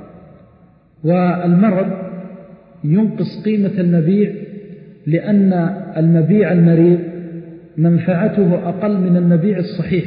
والمرض ينقص قيمة المبيع لأن المبيع المريض منفعته أقل من المبيع الصحيح،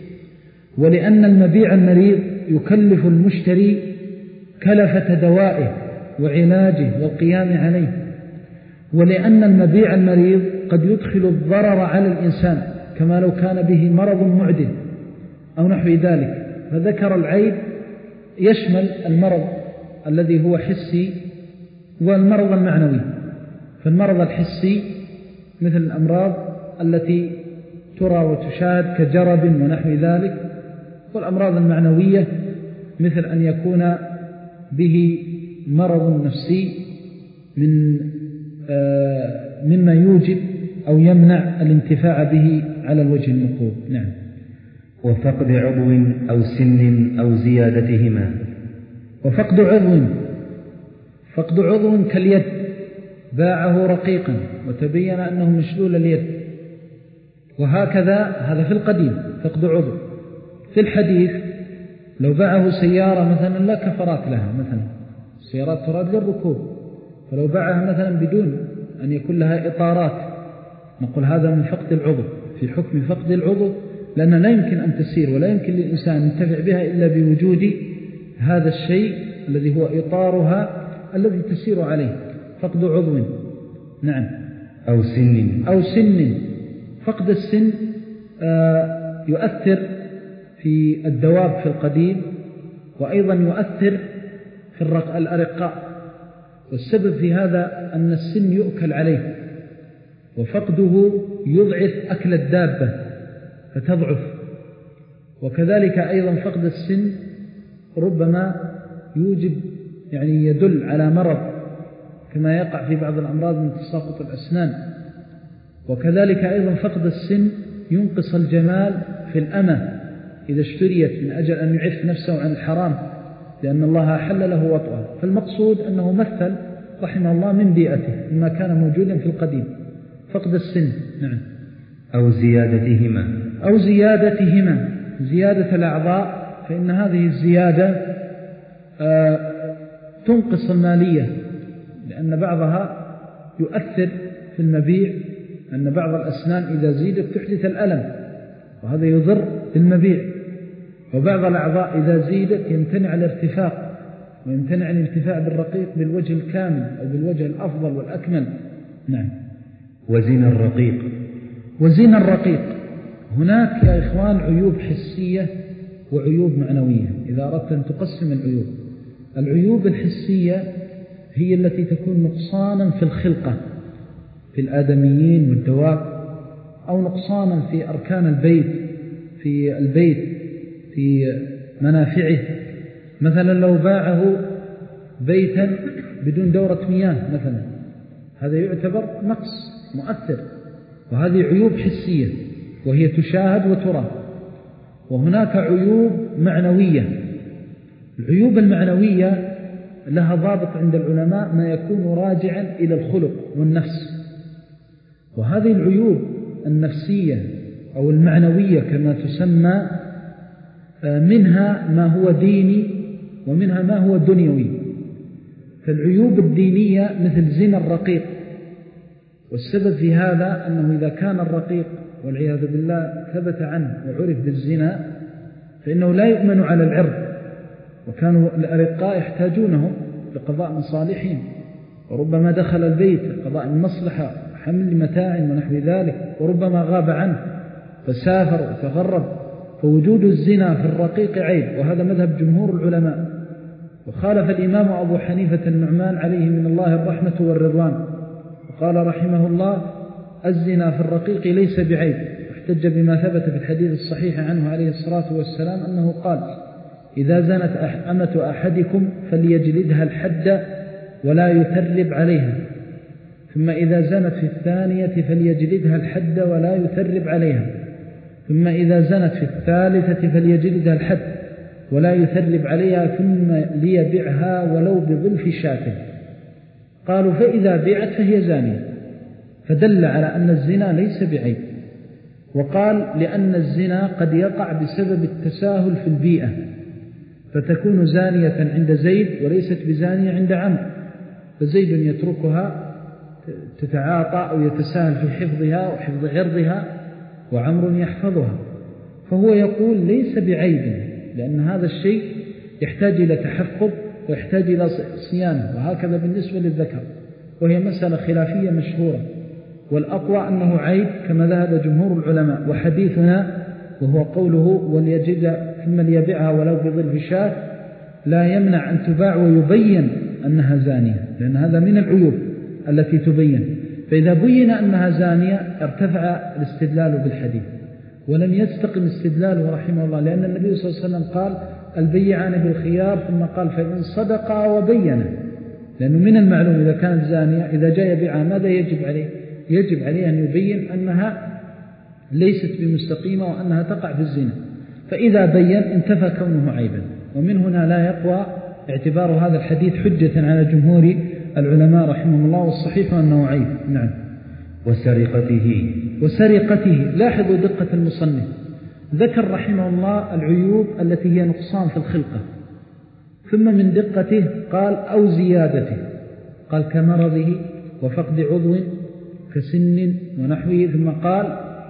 ولأن المبيع المريض يكلف المشتري كلفة دوائه وعلاجه والقيام عليه، ولأن المبيع المريض قد يدخل الضرر على الإنسان كما لو كان به مرض معدل أو نحو ذلك. فذكر العيب يشمل المرض الذي هو حسي والمرض المعنوي. فالمرض الحسي مثل الأمراض التي ترى وتشاهد كجرب ونحو ذلك، والأمراض المعنوية مثل أن يكون به مرض نفسي من مما يوجب أو يمنع الانتفاع به على الوجه المطلوب. نعم. وفقد عضو أو سن أو زيادتهما. وفقد عضو، فقد عضو كاليد، باعه رقيقا وتبين أنه مشلول اليد، وهكذا هذا في القديم فقد عضو. في الحديث لو باعه سيارة مثلا لا كفرات لها، مثلا السيارات تراد للركوب، فلو باعها مثلا بدون أن يكون لها إطارات نقول هذا من فقد العضو، في حكم فقد العضو، لأن لا يمكن أن تسير ولا يمكن للإنسان أن ينتفع بها إلا بوجود هذا الشيء الذي هو إطارها الذي تسير عليه. فقد عضو. نعم. أو سن. أو سن. فقد السن آه يؤثر في الدواب في القديم، وأيضا يؤثر في الأرقاء، والسبب في هذا أن السن يؤكل عليه، وفقده يضعف أكل الدابة فتضعف. وكذلك أيضا فقد السن ربما يوجب يعني يدل على مرض كما يقع في بعض الأمراض من تساقط الأسنان. وكذلك أيضا فقد السن ينقص الجمال في الأمة إذا اشتريت من أجل أن يعف نفسه عن الحرام، لأن الله أحل له وطئها. فالمقصود أنه مثل رحمه الله من بيئته مما كان موجودا في القديم. فقد السن. نعم. أو زيادتهما. أو زيادتهما، زيادة الأعضاء، فإن هذه الزيادة آه تنقص المالية، لأن بعضها يؤثر في المبيع، أن بعض الأسنان إذا زيدت تحدث الألم وهذا يضر بالمبيع، وبعض الأعضاء إذا زيدت يمتنع الارتفاق ويمتنع الانتفاع بالرقيق بالوجه الكامل أو بالوجه الأفضل والأكمل. نعم. وزن الرقيق. وزن الرقيق، هناك يا إخوان عيوب حسية وعيوب معنوية. إذا أردت أن تقسم العيوب، العيوب الحسية هي التي تكون نقصانا في الخلقة في الآدميين والدواب، أو نقصانا في أركان البيت في البيت في منافعه. مثلا لو باعه بيتا بدون دورة مياه مثلا، هذا يعتبر نقص مؤثر، وهذه عيوب حسية وهي تشاهد وترى. وهناك عيوب معنوية. العيوب المعنوية لها ضابط عند العلماء ما يكون راجعا إلى الخلق والنفس، وهذه العيوب النفسية أو المعنوية كما تسمى منها ما هو ديني ومنها ما هو دنيوي. فالعيوب الدينية مثل زنا الرقيق، والسبب في هذا أنه إذا كان الرقيق والعياذ بالله ثبت عنه وعرف بالزنا فإنه لا يؤمن على العرض، وكانوا الأرقاء يحتاجونه لقضاء مصالحهم، وربما دخل البيت لقضاء المصلحة حمل متاع ونحو ذلك، وربما غاب عنه فسافر وتغرب. فوجود الزنا في الرقيق عيب، وهذا مذهب جمهور العلماء. وخالف الإمام أبو حنيفة النعمان عليه من الله الرحمة والرضوان، وقال رحمه الله الزنا في الرقيق ليس بعيب، واحتج بما ثبت في الحديث الصحيح عنه عليه الصلاة والسلام أنه قال إذا زنت أمة أحدكم فليجلدها الحد ولا يثرب عليها، ثم إذا زنت في الثانية فليجلدها الحد ولا يثرب عليها، ثم إذا زنت في الثالثة فليجلدها الحد ولا يثرب عليها، ثم ليبعها ولو بظلف شاة. قالوا فإذا بيعت فهي زانية، فدل على أن الزنا ليس بعيب. وقال لأن الزنا قد يقع بسبب التساهل في البيئة، فتكون زانية عند زيد وليست بزانية عند عمرو، فزيد يتركها تتعاطى أو يتساهل في حفظها وحفظ عرضها، وعمر يحفظها. فهو يقول ليس بعيب، لأن هذا الشيء يحتاج إلى تحفظ ويحتاج إلى صيانة، وهكذا بالنسبة للذكر، وهي مسألة خلافية مشهورة. والأقوى أنه عيب كما ذهب جمهور العلماء. وحديثنا وهو قوله وليجد ثم ليبيعها ولو بظلف شاة لا يمنع أن تباع ويبين أنها زانية، لأن هذا من العيوب التي تبين. فإذا بين أنها زانية ارتفع الاستدلال بالحديث، ولم يستقم استدلاله رحمه الله، لأن النبي صلى الله عليه وسلم قال البيعان بالخيار، ثم قال فإن صدقا وبينا، لأنه من المعلوم إذا كانت زانية إذا جاء يبيعها ماذا يجب عليه؟ يجب عليه أن يبين أنها ليست بمستقيمة وأنها تقع في الزنا. فإذا بين انتفى كونه عيبا، ومن هنا لا يقوى اعتبار هذا الحديث حجة على جمهور العلماء رحمه الله، والصحيح أنه عيب. نعم. وسرقته وسرقته لاحظوا دقة المصنف، ذكر رحمه الله العيوب التي هي نقصان في الخلقة، ثم من دقته قال أو زيادته، قال كمرضه وفقد عضو كسن ونحوه، ثم قال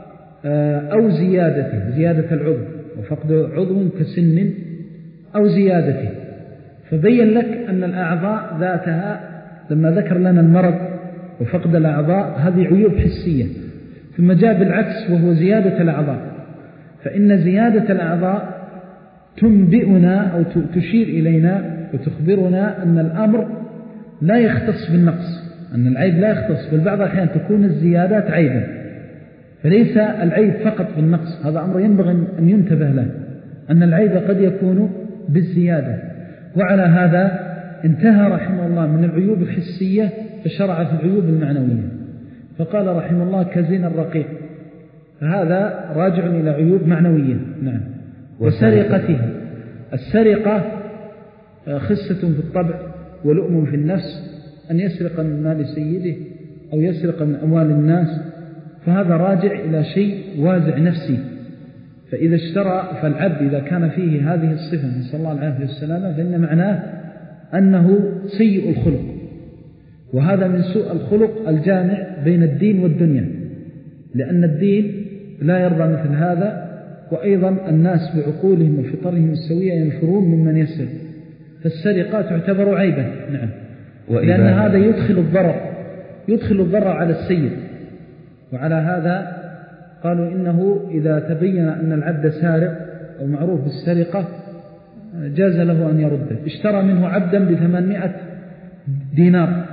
أو زيادته، زيادة العضو وفقد عضو كسن أو زيادته. فبين لك أن الأعضاء ذاتها لما ذكر لنا المرض وفقد الأعضاء هذه عيوب حسية، ثم جاء بالعكس وهو زيادة الأعضاء. فإن زيادة الأعضاء تنبئنا أو تشير إلينا وتخبرنا أن الأمر لا يختص بالنقص، أن العيب لا يختص، بل بعض الأحيان تكون الزيادات عيبا، فليس العيب فقط بالنقص. هذا أمر ينبغي أن ينتبه له، أن العيب قد يكون بالزيادة. وعلى هذا انتهى رحمه الله من العيوب الحسية فشرع في العيوب المعنوية، فقال رحمه الله كزنا الرقيق، فهذا راجع إلى عيوب معنوية. نعم. وسرقته، السرقة خسة في الطبع ولؤم في النفس، أن يسرق من مال سيده أو يسرق من أموال الناس، فهذا راجع إلى شيء وازع نفسي. فإذا اشترى فالعبد إذا كان فيه هذه الصفة نسأل الله العافية والسلامة فإن معناه أنه سيء الخلق، وهذا من سوء الخلق الجامع بين الدين والدنيا، لأن الدين لا يرضى مثل هذا، وأيضا الناس بعقولهم وفطرهم السوية ينفرون ممن يسرق، فالسرقة تعتبر عيبا. نعم. لأن هذا يدخل الضرر يدخل الضرر على السيد. وعلى هذا قالوا إنه إذا تبين أن العبد سارق أو معروف بالسرقة جاز له أن يرده. اشترى منه عبدا بثمانمائة دينار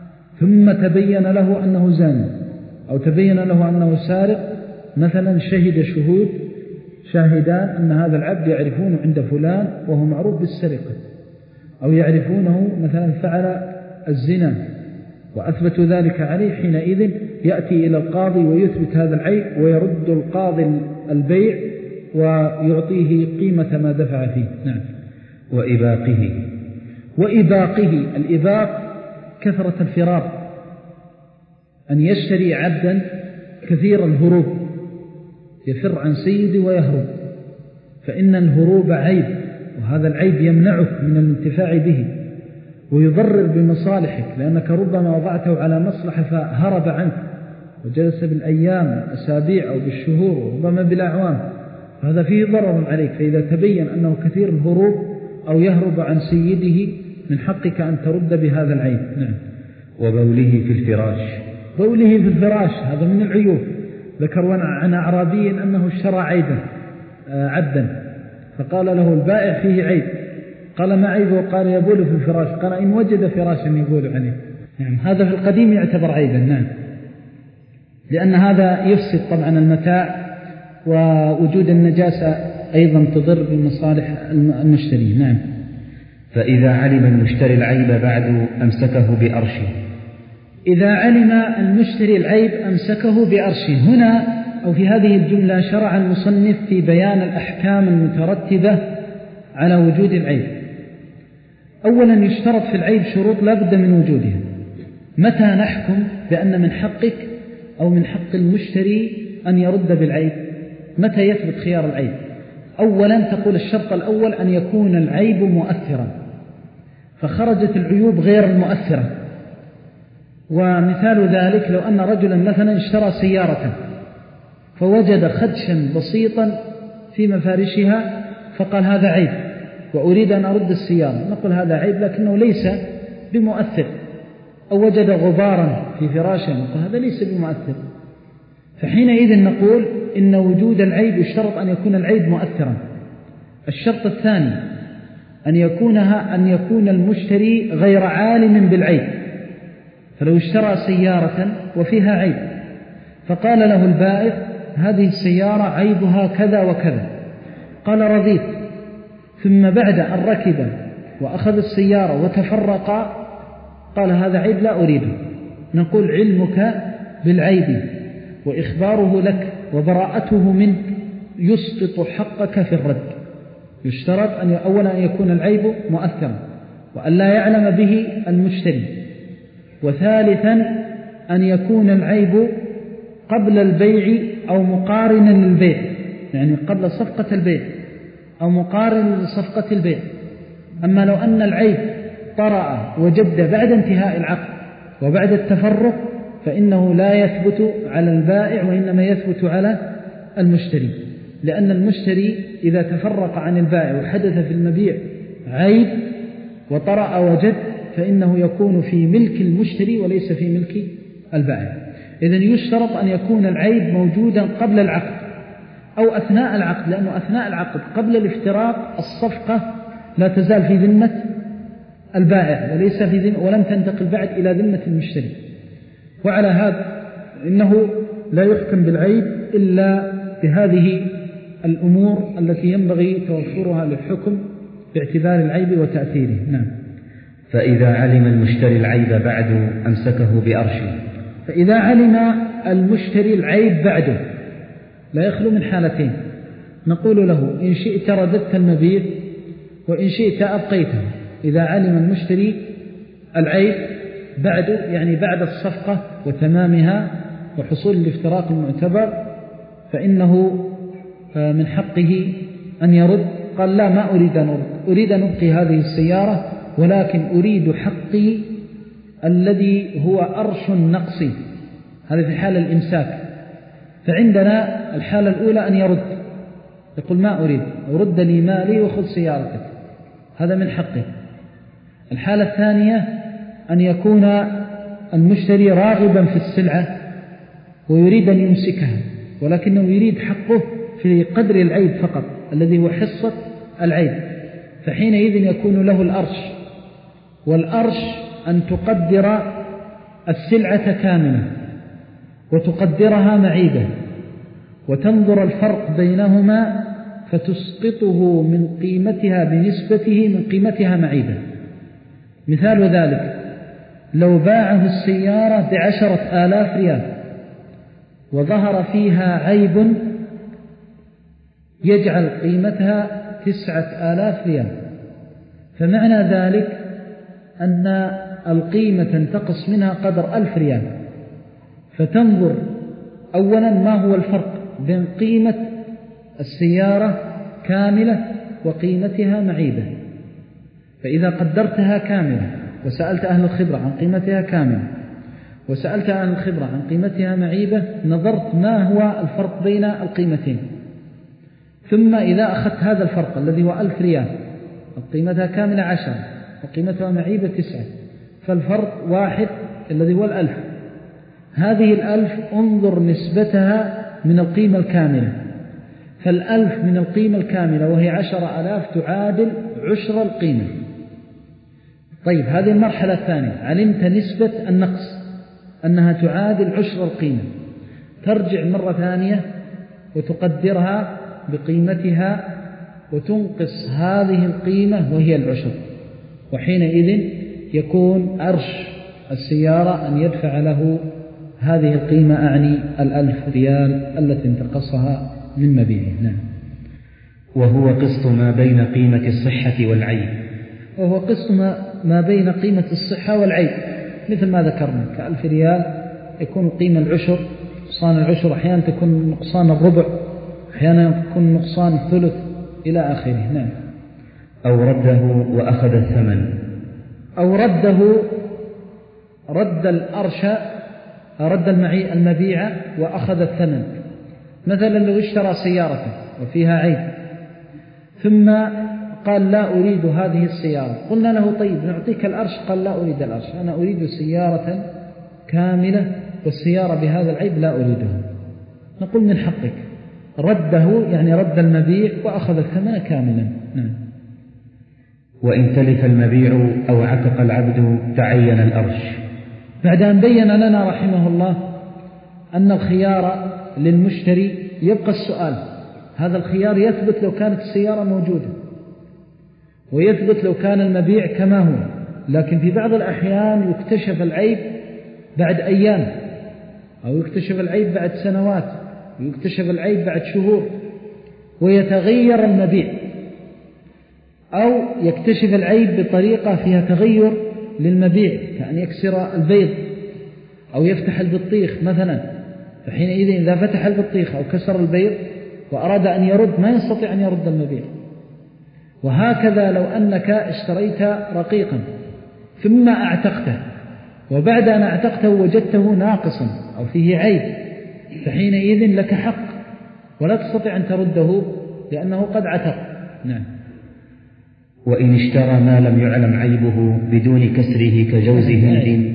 ثم تبين له أنه زاني أو تبين له أنه سارق، مثلا شهد شهود شاهدان أن هذا العبد يعرفونه عند فلان وهو معروف بالسرقة، أو يعرفونه مثلا فعل الزنا وأثبتوا ذلك عليه، حينئذ يأتي إلى القاضي ويثبت هذا العيب، ويرد القاضي البيع ويعطيه قيمة ما دفع فيه. نعم. وإباقه وإباقه الإباق كثرة الفرار، أن يشتري عبدا كثير الهروب، يفر عن سيده ويهرب، فإن الهروب عيب، وهذا العيب يمنعك من الانتفاع به ويضرر بمصالحك، لأنك ربما وضعته على مصلحة فهرب عنك وجلس بالأيام والأسابيع أو بالشهور وربما بالأعوام، فهذا فيه ضرر عليك. فإذا تبين أنه كثير الهروب أو يهرب عن سيده من حقك أن ترد بهذا العيب. نعم. وبوله في الفراش بوله في الفراش هذا من العيوب. ذكر عن أعرابي أنه اشترى عيبا عبدا، فقال له البائع فيه عيب، قال ما عيبه؟ قال يبول في الفراش، قال إن وجد فراشا يبول عليه. نعم. هذا في القديم يعتبر عيبا. نعم. لأن هذا يفسد طبعا المتاع، ووجود النجاسة أيضا تضر بمصالح المشتري. نعم. فإذا علم المشتري العيب بعد أمسكه بأرشه إذا علم المشتري العيب أمسكه بأرشه. هنا أو في هذه الجملة شرع المصنف في بيان الأحكام المترتبة على وجود العيب. أولا يشترط في العيب شروط لا بد من وجودها. متى نحكم بأن من حقك أو من حق المشتري أن يرد بالعيب؟ متى يثبت خيار العيب؟ أولا تقول الشرط الأول أن يكون العيب مؤثرا، فخرجت العيوب غير المؤثرة. ومثال ذلك لو أن رجلا مثلا اشترى سيارة فوجد خدشا بسيطا في مفارشها فقال هذا عيب وأريد أن أرد السيارة، نقول هذا عيب لكنه ليس بمؤثر. أو وجد غبارا في فراشه نقول هذا ليس بمؤثر. فحينئذ نقول إن وجود العيب يشترط أن يكون العيب مؤثرا. الشرط الثاني أن يكونها أن يكون المشتري غير عالم بالعيب. فلو اشترى سيارة وفيها عيب فقال له البائع هذه السيارة عيبها كذا وكذا، قال رضيت، ثم بعد أن ركب وأخذ السيارة وتفرق قال هذا عيب لا أريده، نقول علمك بالعيب وإخباره لك وبراءته منك يسقط حقك في الرد. يشترط أن أولا أن يكون العيب مؤثرا وأن لا يعلم به المشتري، وثالثا أن يكون العيب قبل البيع أو مقارنا للبيع، يعني قبل صفقة البيع أو مقارن لصفقة البيع. أما لو أن العيب طرأ وجد بعد انتهاء العقد وبعد التفرق فإنه لا يثبت على البائع وإنما يثبت على المشتري، لأن المشتري إذا تفرق عن البائع وحدث في المبيع عيب وطرأ وجد فإنه يكون في ملك المشتري وليس في ملك البائع. إذن يشترط أن يكون العيب موجودا قبل العقد أو أثناء العقد، لأنه أثناء العقد قبل الافتراق الصفقة لا تزال في ذمة البائع وليس في ذمة ولم تنتقل بعد إلى ذمة المشتري. وعلى هذا إنه لا يحكم بالعيب إلا بهذه الأمور التي ينبغي توفرها للحكم باعتبار العيب وتأثيره. نعم. فإذا علم المشتري العيب بعد أمسكه بأرشه. فإذا علم المشتري العيب بعده لا يخلو من حالتين، نقول له إن شئت رددت المبيع وإن شئت أبقيته. إذا علم المشتري العيب بعده يعني بعد الصفقة وتمامها وحصول الافتراق المعتبر فإنه من حقه أن يرد. قال لا ما أريد أن أرد، أريد أن أبقي هذه السيارة ولكن أريد حقي الذي هو أرش نقصي، هذا في حال الإمساك. فعندنا الحالة الأولى أن يرد، يقول ما أريد، أرد لي مالي وخذ سيارتك، هذا من حقه. الحالة الثانية أن يكون المشتري راغبا في السلعة ويريد أن يمسكها ولكنه يريد حقه في قدر العيب فقط الذي هو حصة العيب، فحينئذ يكون له الأرش. والأرش أن تقدر السلعة كاملة وتقدرها معيبة وتنظر الفرق بينهما فتسقطه من قيمتها بنسبته من قيمتها معيبة. مثال ذلك لو باعه السيارة بعشرة آلاف ريال وظهر فيها عيب يجعل قيمتها تسعة آلاف ريال. فمعنى ذلك أن القيمة تنتقص منها قدر ألف ريال. فتنظر أولا ما هو الفرق بين قيمة السيارة كاملة وقيمتها معيبة. فإذا قدرتها كاملة وسألت أهل الخبرة عن قيمتها كاملة وسألت أهل الخبرة عن قيمتها معيبة، نظرت ما هو الفرق بين القيمتين. ثم إذا أخذت هذا الفرق الذي هو ألف ريال، قيمتها كاملة عشرة وقيمتها معيبة تسعة، فالفرق واحد الذي هو الألف. هذه الألف انظر نسبتها من القيمة الكاملة، فالألف من القيمة الكاملة وهي عشر ألاف تعادل عشر القيمة. طيب هذه المرحلة الثانية، علمت نسبة النقص أنها تعادل عشر القيمة، ترجع مرة ثانية وتقدرها بقيمتها وتنقص هذه القيمة وهي العشر، وحينئذ يكون أرش السيارة أن يدفع له هذه القيمة، أعني الألف ريال التي انتقصها من مبيعه. نعم. وهو قسط ما بين قيمة الصحة والعيب. وهو قسط ما بين قيمة الصحة والعيب، مثل ما ذكرنا، كألف ريال يكون القيمة العشر، نقصان العشر أحيانا تكون نقصان الربع، أحيانا تكون نقصان الثلث إلى آخره. نعم. أو رده وأخذ الثمن. أو رده، رد الأرش، رد المبيع وأخذ الثمن. مثلا لو اشترى سيارة وفيها عيب ثم قال لا أريد هذه السيارة، قلنا له طيب نعطيك الأرش، قال لا أريد الأرش، أنا أريد سيارة كاملة والسيارة بهذا العيب لا أريدها. نقول من حقك رده، يعني رد المبيع وأخذ الثمن كاملا. نعم. وإن تلف المبيع أو عتق العبد تعين الأرش. بعد أن بين لنا رحمه الله أن الخيار للمشتري، يبقى السؤال، هذا الخيار يثبت لو كانت السيارة موجودة ويثبت لو كان المبيع كما هو، لكن في بعض الأحيان يكتشف العيب بعد أيام، أو يكتشف العيب بعد سنوات، ويكتشف العيب بعد شهور، ويتغير المبيع، أو يكتشف العيب بطريقة فيها تغير للمبيع، كأن يكسر البيض أو يفتح البطيخ مثلا، فحينئذ إذا فتح البطيخ أو كسر البيض وأراد أن يرد ما يستطيع أن يرد المبيع. وهكذا لو أنك اشتريت رقيقا ثم أعتقته، وبعد أن أعتقته وجدته ناقصا أو فيه عيب، فحينئذ لك حق ولا تستطيع أن ترده لأنه قد عتق. نعم. وإن اشترى ما لم يعلم عيبه بدون كسره كجوز هند.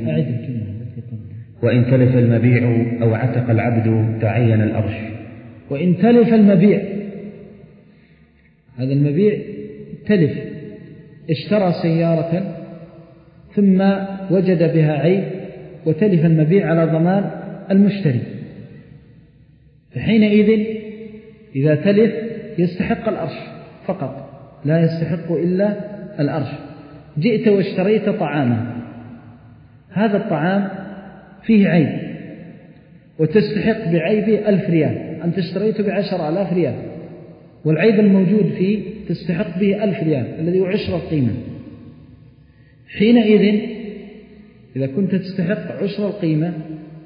وإن تلف المبيع أو عتق العبد تعين الأرش. وإن تلف المبيع، هذا المبيع تلف، اشترى سيارة ثم وجد بها عيب وتلف المبيع على ضمان المشتري، فحينئذ إذا تلف يستحق الأرش فقط، لا يستحق إلا الأرش. جئت واشتريت طعاما، هذا الطعام فيه عيب وتستحق بعيبه ألف ريال، أنت اشتريته بعشر آلاف ريال، والعيب الموجود فيه تستحق به ألف ريال الذي هو عشر القيمة. حينئذ إذا كنت تستحق عشر القيمة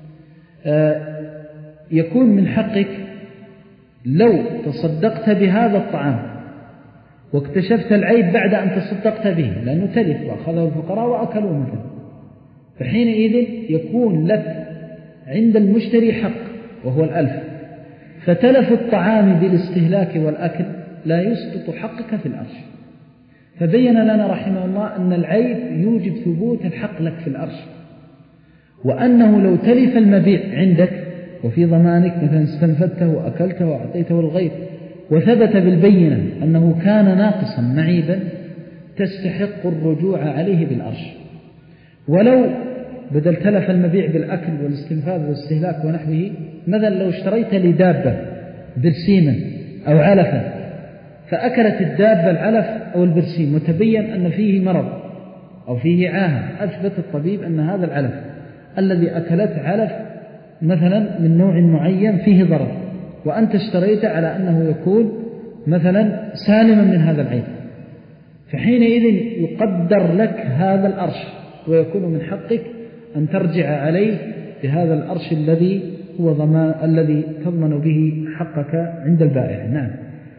يكون من حقك لو تصدقت بهذا الطعام واكتشفت العيب بعد أن تصدقت به، لأنه تلف وأخذه الفقراء وأكلوه مثلا، فحينئذ يكون لك عند المشتري حق وهو الألف. فتلف الطعام بالاستهلاك والأكل لا يسقط حقك في الأرش. فبين لنا رحمه الله أن العيب يوجب ثبوت الحق لك في الأرش، وأنه لو تلف المبيع عندك وفي ضمانك، مثلا استنفدته وأكلته وأعطيته الغير وثبت بالبينة أنه كان ناقصا معيبا، تستحق الرجوع عليه بالأرش. ولو بدل تلف المبيع بالأكل والاستنفاذ والاستهلاك ونحوه، مثلا لو اشتريت لدابة برسيما أو علفا فأكلت الدابة العلف أو البرسيم وتبين أن فيه مرض أو فيه عاهة، أثبت الطبيب أن هذا العلف الذي أكلت علف مثلا من نوع معين فيه ضرر، وأنت اشتريت على أنه يكون مثلا سالما من هذا العيب، فحينئذ يقدر لك هذا الأرش، ويكون من حقك أن ترجع عليه بهذا الأرش الذي هو ضمان الذي تضمن به حقك عند البائع. نعم.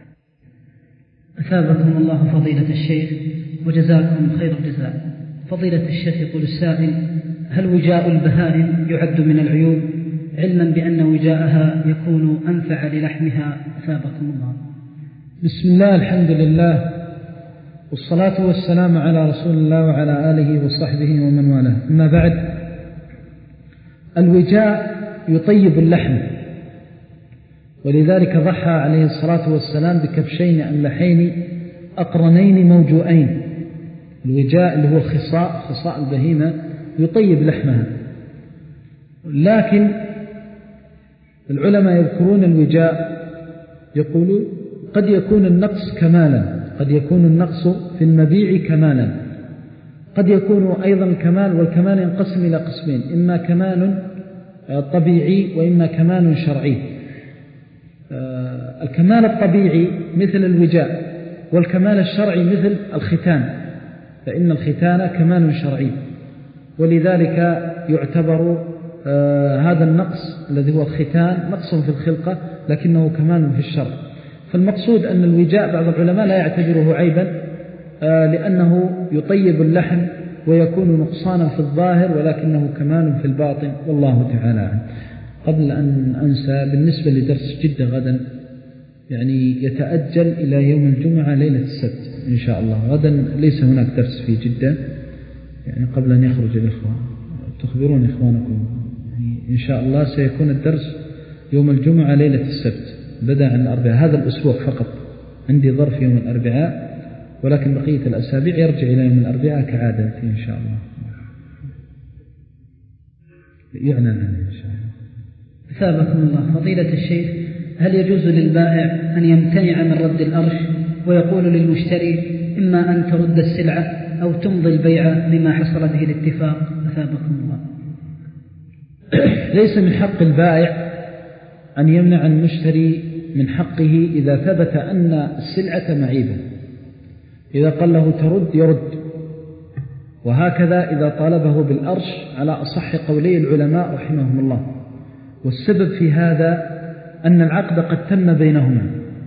أثابكم الله فضيلة الشيخ وجزاكم خير الجزاء. فضيلة الشيخ يقول السائل: هل وجاء البهائم يعد من العيوب، علما بأن وجاءها يكون أنفع للحمها؟ أثابكم الله. بسم الله، الحمد لله، والصلاة والسلام على رسول الله وعلى آله وصحبه ومن والاه. أما بعد، الوجاء يطيب اللحم، ولذلك ضحى عليه الصلاة والسلام بكبشين أملحين أقرنين موجوئين. الوجاء اللي هو خصاء خصاء البهيمة يطيب لحمها، لكن العلماء يذكرون الوجاء يقولون قد يكون النقص كمالا، قد يكون النقص في المبيع كمالا، قد يكون أيضا الكمال، والكمال ينقسم إلى قسمين: إما كمال طبيعي وإما كمال شرعي. الكمال الطبيعي مثل الوجاء، والكمال الشرعي مثل الختان، فإن الختان كمال شرعي، ولذلك يعتبر هذا النقص الذي هو الختان نقص في الخلقة لكنه كمال في الشرع. فالمقصود أن الوجاء بعض العلماء لا يعتبره عيبا، لأنه يطيب اللحم ويكون نقصانا في الظاهر ولكنه كمال في الباطن، والله تعالى عنه. قبل أن أنسى، بالنسبة لدرس جدة غدا يعني يتأجل إلى يوم الجمعة ليلة السبت إن شاء الله. غدا ليس هناك درس في جدة، يعني قبل أن يخرج الإخوة تخبرون إخوانكم يعني إن شاء الله سيكون الدرس يوم الجمعة ليلة السبت بدأ عن الأربعاء. هذا الأسبوع فقط عندي ظرف يوم الأربعاء، ولكن بقية الأسابيع يرجع إلى يوم الأربعاء كعادة إن شاء الله، يعنى عنه إن شاء الله. أثابكم الله فضيلة الشيخ، هل يجوز للبائع أن يمتنع من رد الأرش ويقول للمشتري إما أن ترد السلعة أو تمضي البيع لما حصل به الاتفاق؟ أثابكم الله. ليس من حق البائع أن يمنع المشتري من حقه إذا ثبت أن السلعة معيبة. إذا قال له ترد يرد، وهكذا إذا طالبه بالأرش على أصح قولي العلماء رحمهم الله. والسبب في هذا أن العقد قد تم بينهما،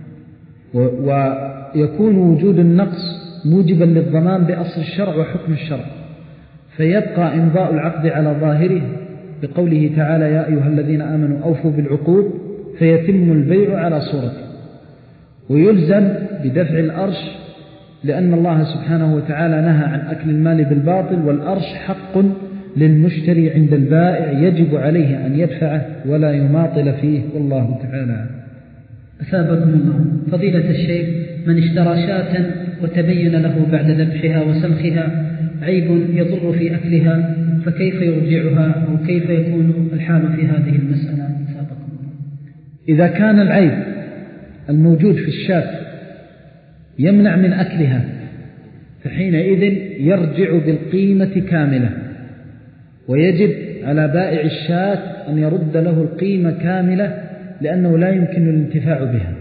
ويكون وجود النقص موجبا للضمان بأصل الشرع وحكم الشرع، فيبقى إمضاء العقد على ظاهره بقوله تعالى: يا أيها الذين آمنوا أوفوا بالعقود، فيتم البيع على صورته، ويلزم بدفع الأرش لأن الله سبحانه وتعالى نهى عن أكل المال بالباطل، والأرش حق للمشتري عند البائع يجب عليه أن يدفعه ولا يماطل فيه، والله تعالى. أثابكم الله فضيلة الشيخ، من اشترى شاة وتبين له بعد ذبحها وسلخها عيب يضر في أكلها، فكيف يرجعها أو كيف يكون الحال في هذه المسألة؟ أثابكم الله. إذا كان العيب الموجود في الشاة يمنع من أكلها، فحينئذ يرجع بالقيمة كاملة، ويجب على بائع الشاة أن يرد له القيمة كاملة لأنه لا يمكن الانتفاع بها.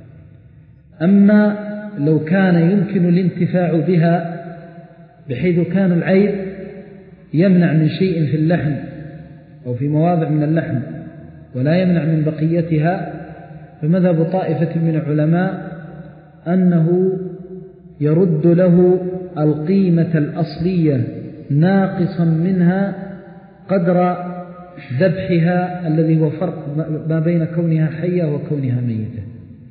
أما لو كان يمكن الانتفاع بها بحيث كان العيب يمنع من شيء في اللحم أو في مواضع من اللحم ولا يمنع من بقيتها، فمذهب طائفة من العلماء أنه يرد له القيمة الأصلية ناقصا منها قدر ذبحها الذي هو فرق ما بين كونها حية وكونها ميتة.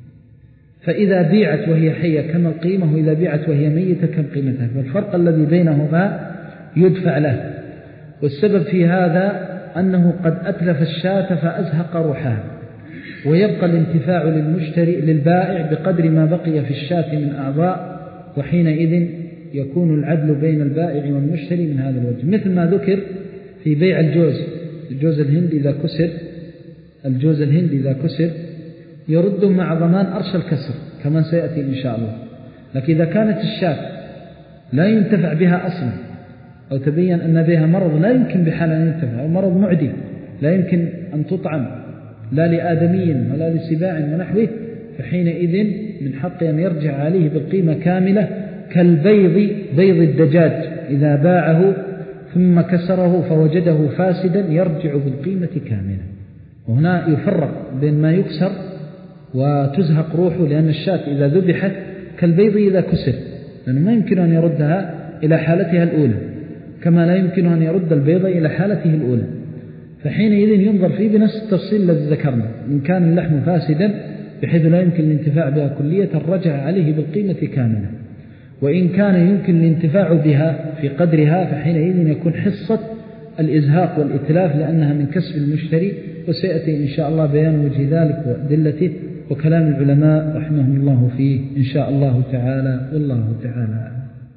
فإذا بيعت وهي حية كم القيمة، وإذا بيعت وهي ميتة كم قيمتها، فالفرق الذي بينهما يدفع له. والسبب في هذا أنه قد أتلف الشاة فأزهق روحها، ويبقى الانتفاع للمشتري للبائع بقدر ما بقي في الشاة من أعضاء، وحينئذ يكون العدل بين البائع والمشتري من هذا الوجه، مثل ما ذكر في بيع الجوز. الجوز الهندي إذا كسر الجوز الهندي إذا كسر يرد مع ضمان أرش الكسر كما سيأتي إن شاء الله. لكن إذا كانت الشاة لا ينتفع بها أصلا، أو تبين أن بها مرض لا يمكن بحال أن ينتفع، أو مرض معدي لا يمكن أن تطعم لا لآدمي ولا لسباع ونحوه، فحينئذ من حق أن يرجع عليه بالقيمة كاملة، كالبيض بيض الدجاج إذا باعه ثم كسره فوجده فاسدا يرجع بالقيمة كاملة. وهنا يفرق بين ما يكسر وتزهق روحه، لأن الشاة إذا ذبحت كالبيض إذا كسر، لأنه ما يمكن أن يردها إلى حالتها الأولى، كما لا يمكن أن يرد البيض إلى حالته الأولى. فحينئذ ينظر فيه بنفس التفصيل الذي ذكرنا، إن كان اللحم فاسدا بحيث لا يمكن الانتفاع بها كلية رجع عليه بالقيمة كاملة، وإن كان يمكن الانتفاع بها في قدرها فحينئذ يكون حصة الإزهاق والإتلاف، لأنها من كسب المشتري، وسيأتي إن شاء الله بيان وجه ذلك وأدلته وكلام العلماء رحمهم الله فيه إن شاء الله تعالى، والله تعالى.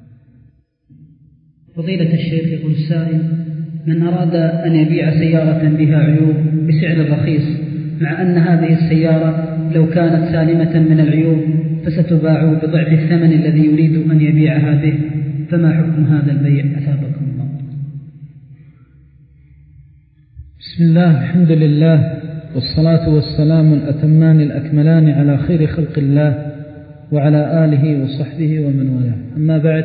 فضيلة الشيخ، يقول السائل: من أراد أن يبيع سيارة بها عيوب بسعر رخيص، مع أن هذه السيارة لو كانت سالمة من العيوب فستباع بضعف الثمن الذي يريد أن يبيعها به، فما حكم هذا البيع أثابكم الله؟ بسم الله، الحمد لله، والصلاة والسلام الأتمان الأكملان على خير خلق الله وعلى آله وصحبه ومن والاه. أما بعد،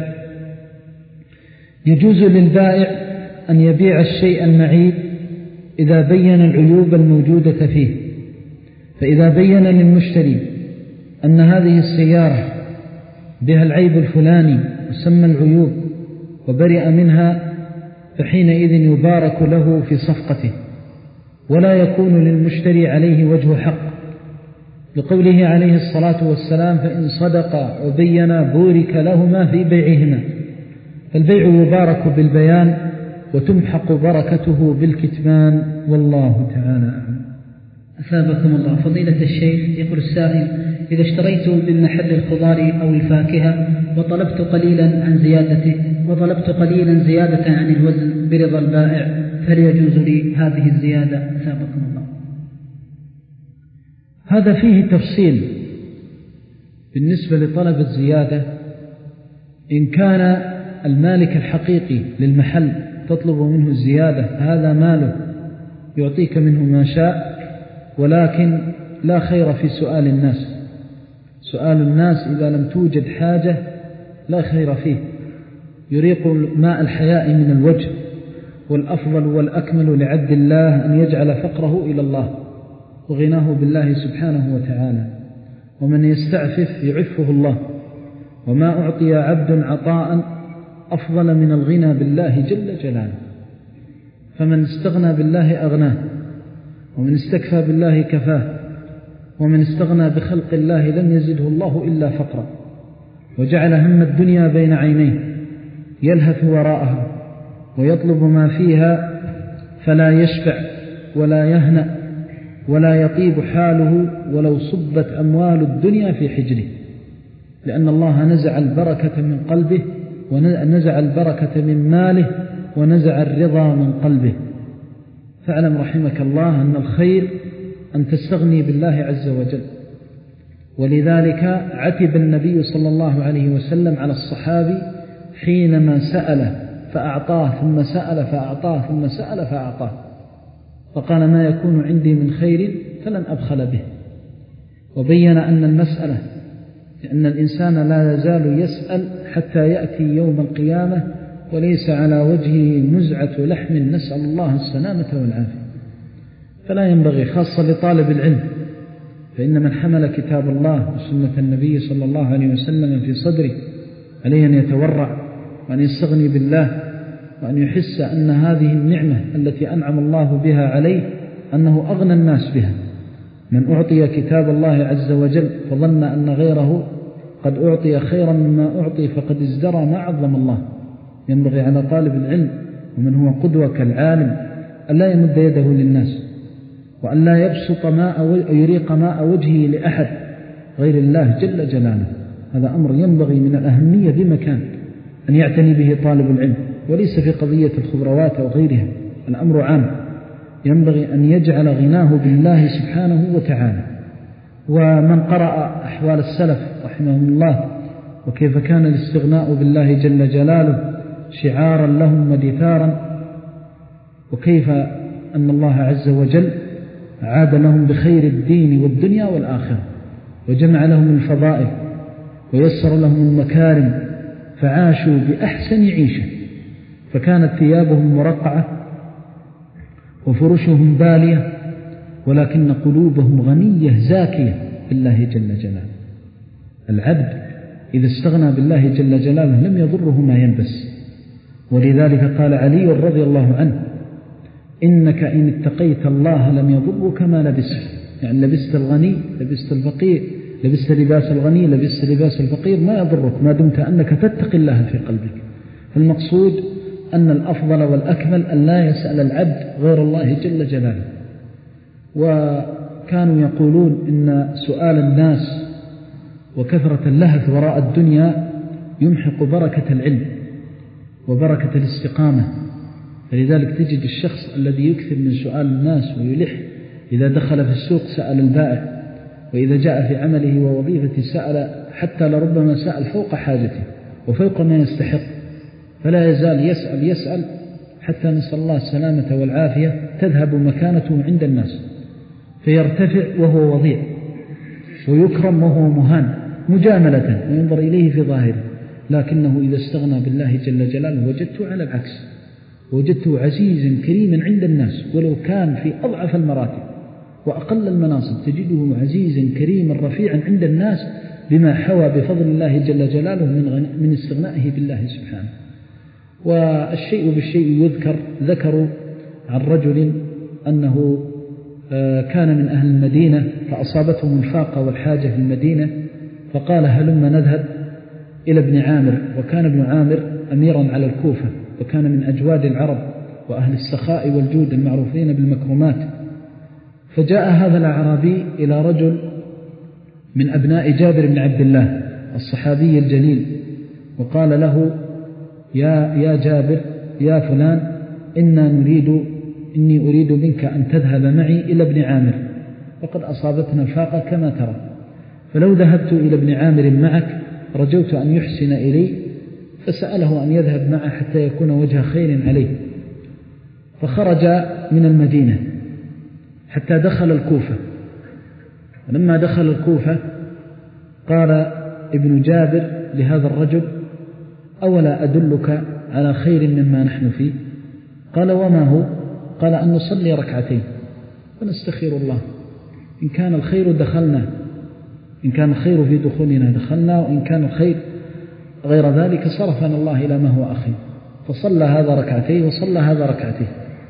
يجوز للبائع أن يبيع الشيء المعيب إذا بين العيوب الموجودة فيه. فإذا بين للمشتري أن هذه السيارة بها العيب الفلاني وسمى العيوب وبرئ منها، فحينئذ يبارك له في صفقته، ولا يكون للمشتري عليه وجه حق، لقوله عليه الصلاة والسلام: فإن صدقا وبينا بورك لهما في بيعهما. فالبيع يبارك بالبيان وتمحق بركته بالكتمان، والله تعالى أعلم. أثابكم الله. فضيلة الشيخ، يقول السائل: إذا اشتريت من محل الخضار أو الفاكهة وطلبت قليلا عن زيادته وطلبت قليلا زيادة عن الوزن برضا البائع، فهل يجوز لي هذه الزيادة؟ أثابكم الله. هذا فيه تفصيل بالنسبة لطلب الزيادة. إن كان المالك الحقيقي للمحل تطلب منه الزيادة، هذا ماله يعطيك منه ما شاء، ولكن لا خير في سؤال الناس. سؤال الناس إذا لم توجد حاجة لا خير فيه، يريق ماء الحياء من الوجه. والأفضل والأكمل لعبد الله أن يجعل فقره إلى الله وغناه بالله سبحانه وتعالى، ومن يستعفف يعفه الله. وما أعطي عبد عطاء أفضل من الغنى بالله جل جلاله. فمن استغنى بالله أغناه، ومن استكفى بالله كفاه، ومن استغنى بخلق الله لم يزده الله إلا فقرا، وجعل هم الدنيا بين عينيه يلهث وراءها ويطلب ما فيها، فلا يشفع ولا يهنأ ولا يطيب حاله ولو صبت أموال الدنيا في حجره، لأن الله نزع البركة من قلبه، ونزع البركة من ماله، ونزع الرضا من قلبه. فاعلم رحمك الله أن الخير أن تستغني بالله عز وجل. ولذلك عتب النبي صلى الله عليه وسلم على الصحابي حينما سأله فأعطاه، ثم سأل فأعطاه، ثم سأل فأعطاه، فقال: ما يكون عندي من خير فلن أبخل به. وبين أن المسألة لأن الإنسان لا يزال يسأل حتى يأتي يوم القيامة وليس على وجهه نزعة لحم، نسأل الله السلامة والعافية. فلا ينبغي، خاصة لطالب العلم، فإن من حمل كتاب الله وسنة النبي صلى الله عليه وسلم في صدره عليه أن يتورع وأن يستغني بالله، وأن يحس أن هذه النعمة التي أنعم الله بها عليه أنه أغنى الناس بها. من أعطي كتاب الله عز وجل فظن أن غيره قد أعطي خيرا مما أعطي فقد ازدرى ما عظم الله. ينبغي على طالب العلم ومن هو قدوة كالعالم أن لا يمد يده للناس، وأن لا يبسط ماء ويريق ماء وجهه لأحد غير الله جل جلاله. هذا أمر ينبغي من الأهمية بمكان أن يعتني به طالب العلم، وليس في قضية الخضروات أو غيرها. الأمر عام، ينبغي أن يجعل غناه بالله سبحانه وتعالى. ومن قرأ أحوال السلف رحمهم الله وكيف كان الاستغناء بالله جل جلاله شعارا لهم ودثارا، وكيف أن الله عز وجل عاد لهم بخير الدين والدنيا والآخرة، وجمع لهم الفضائل ويسر لهم المكارم، فعاشوا بأحسن عيشة، فكانت ثيابهم مرقعة وفرشهم بالية، ولكن قلوبهم غنية زاكية بالله جل جلاله. العبد إذا استغنى بالله جل جلاله لم يضره ما يلبس، ولذلك قال علي رضي الله عنه: إنك إن اتقيت الله لم يضرك ما لبست. يعني لبست الغني، لبست الفقير، لبست لباس الغني، لبست لباس الفقير، ما يضرك ما دمت أنك تتقي الله في قلبك. فالمقصود أن الأفضل والأكمل أن لا يسأل العبد غير الله جل جلاله. وكانوا يقولون إن سؤال الناس وكثرة اللهث وراء الدنيا يمحق بركة العلم وبركة الاستقامة. فلذلك تجد الشخص الذي يكثر من سؤال الناس ويلح، إذا دخل في السوق سأل البائع، وإذا جاء في عمله ووظيفته سأل، حتى لربما سأل فوق حاجته وفوق ما يستحق، فلا يزال يسأل يسأل حتى نسأل الله السلامة والعافية تذهب مكانته عند الناس، فيرتفع وهو وضيع ويكرم وهو مهان مجاملة وينظر إليه في ظاهره. لكنه إذا استغنى بالله جل جلاله وجدته على العكس، وجدته عزيزا كريما عند الناس، ولو كان في أضعف المراتب وأقل المناصب تجده عزيزا كريما رفيعا عند الناس بما حوى بفضل الله جل جلاله من, من استغنائه بالله سبحانه. والشيء بالشيء يذكر. ذكروا عن رجل أنه كان من أهل المدينة فأصابتهم الفاقة والحاجة في المدينة، فقال: هلما نذهب إلى ابن عامر. وكان ابن عامر أميرا على الكوفة، وكان من أجواد العرب وأهل السخاء والجود المعروفين بالمكرمات. فجاء هذا الأعرابي إلى رجل من أبناء جابر بن عبد الله الصحابي الجليل، وقال له: يا يا جابر يا فلان، إنا نريد إني أريد منك أن تذهب معي إلى ابن عامر، وقد أصابتنا الفاقة كما ترى، فلو ذهبت إلى ابن عامر معك رجوت أن يحسن إلي. فسأله أن يذهب معه حتى يكون وجه خير عليه. فخرج من المدينة حتى دخل الكوفة. ولما دخل الكوفة قال ابن جابر لهذا الرجل: أولا أدلك على خير مما نحن فيه؟ قال: وما هو؟ قال: أن نصلي ركعتين ونستخير الله، إن كان الخير دخلنا، إن كان الخير في دخولنا دخلنا، وإن كان الخير غير ذلك صرفنا الله إلى ما هو أخير. فصلى هذا ركعتين وصلى هذا ركعتين.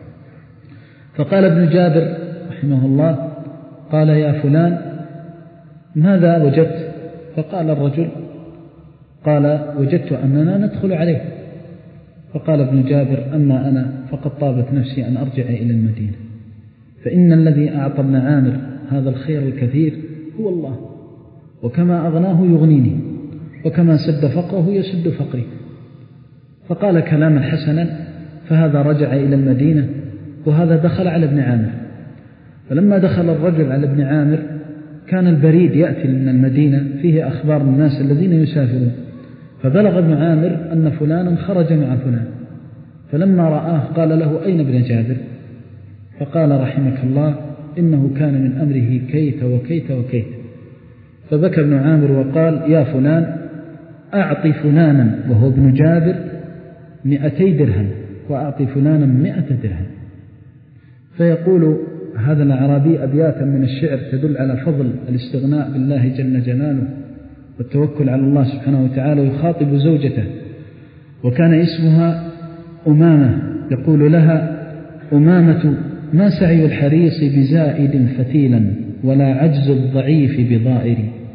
فقال ابن جابر رحمه الله: قال: يا فلان ماذا وجدت؟ فقال الرجل: قال: وجدت أننا ندخل عليه. فقال ابن جابر: أما أنا فقد طابت نفسي أن أرجع إلى المدينة، فإن الذي أعطى ابن عامر هذا الخير الكثير هو الله، وكما أغناه يغنيني، وكما سد فقره يسد فقري. فقال كلاما حسنا. فهذا رجع إلى المدينة، وهذا دخل على ابن عامر. فلما دخل الرجل على ابن عامر كان البريد يأتي من المدينة فيه أخبار الناس الذين يسافرون، فبلغ ابن عامر أن فلانا خرج مع فلان. فلما رآه قال له: أين ابن جابر؟ فقال: رحمك الله، إنه كان من أمره كيت وكيت وكيت. فبكى ابن عامر وقال: يا فلان، أعطي فلانا وهو ابن جابر مئتي درهم، وأعطي فلانا مئة درهم. فيقول هذا الأعرابي أبياتا من الشعر تدل على فضل الاستغناء بالله جل جلاله والتوكل على الله سبحانه وتعالى. يخاطب زوجته وكان اسمها أمامة، يقول لها: أمامة، ما سعي الحريص بزائد فتيلا، ولا عجز الضعيف بضائر.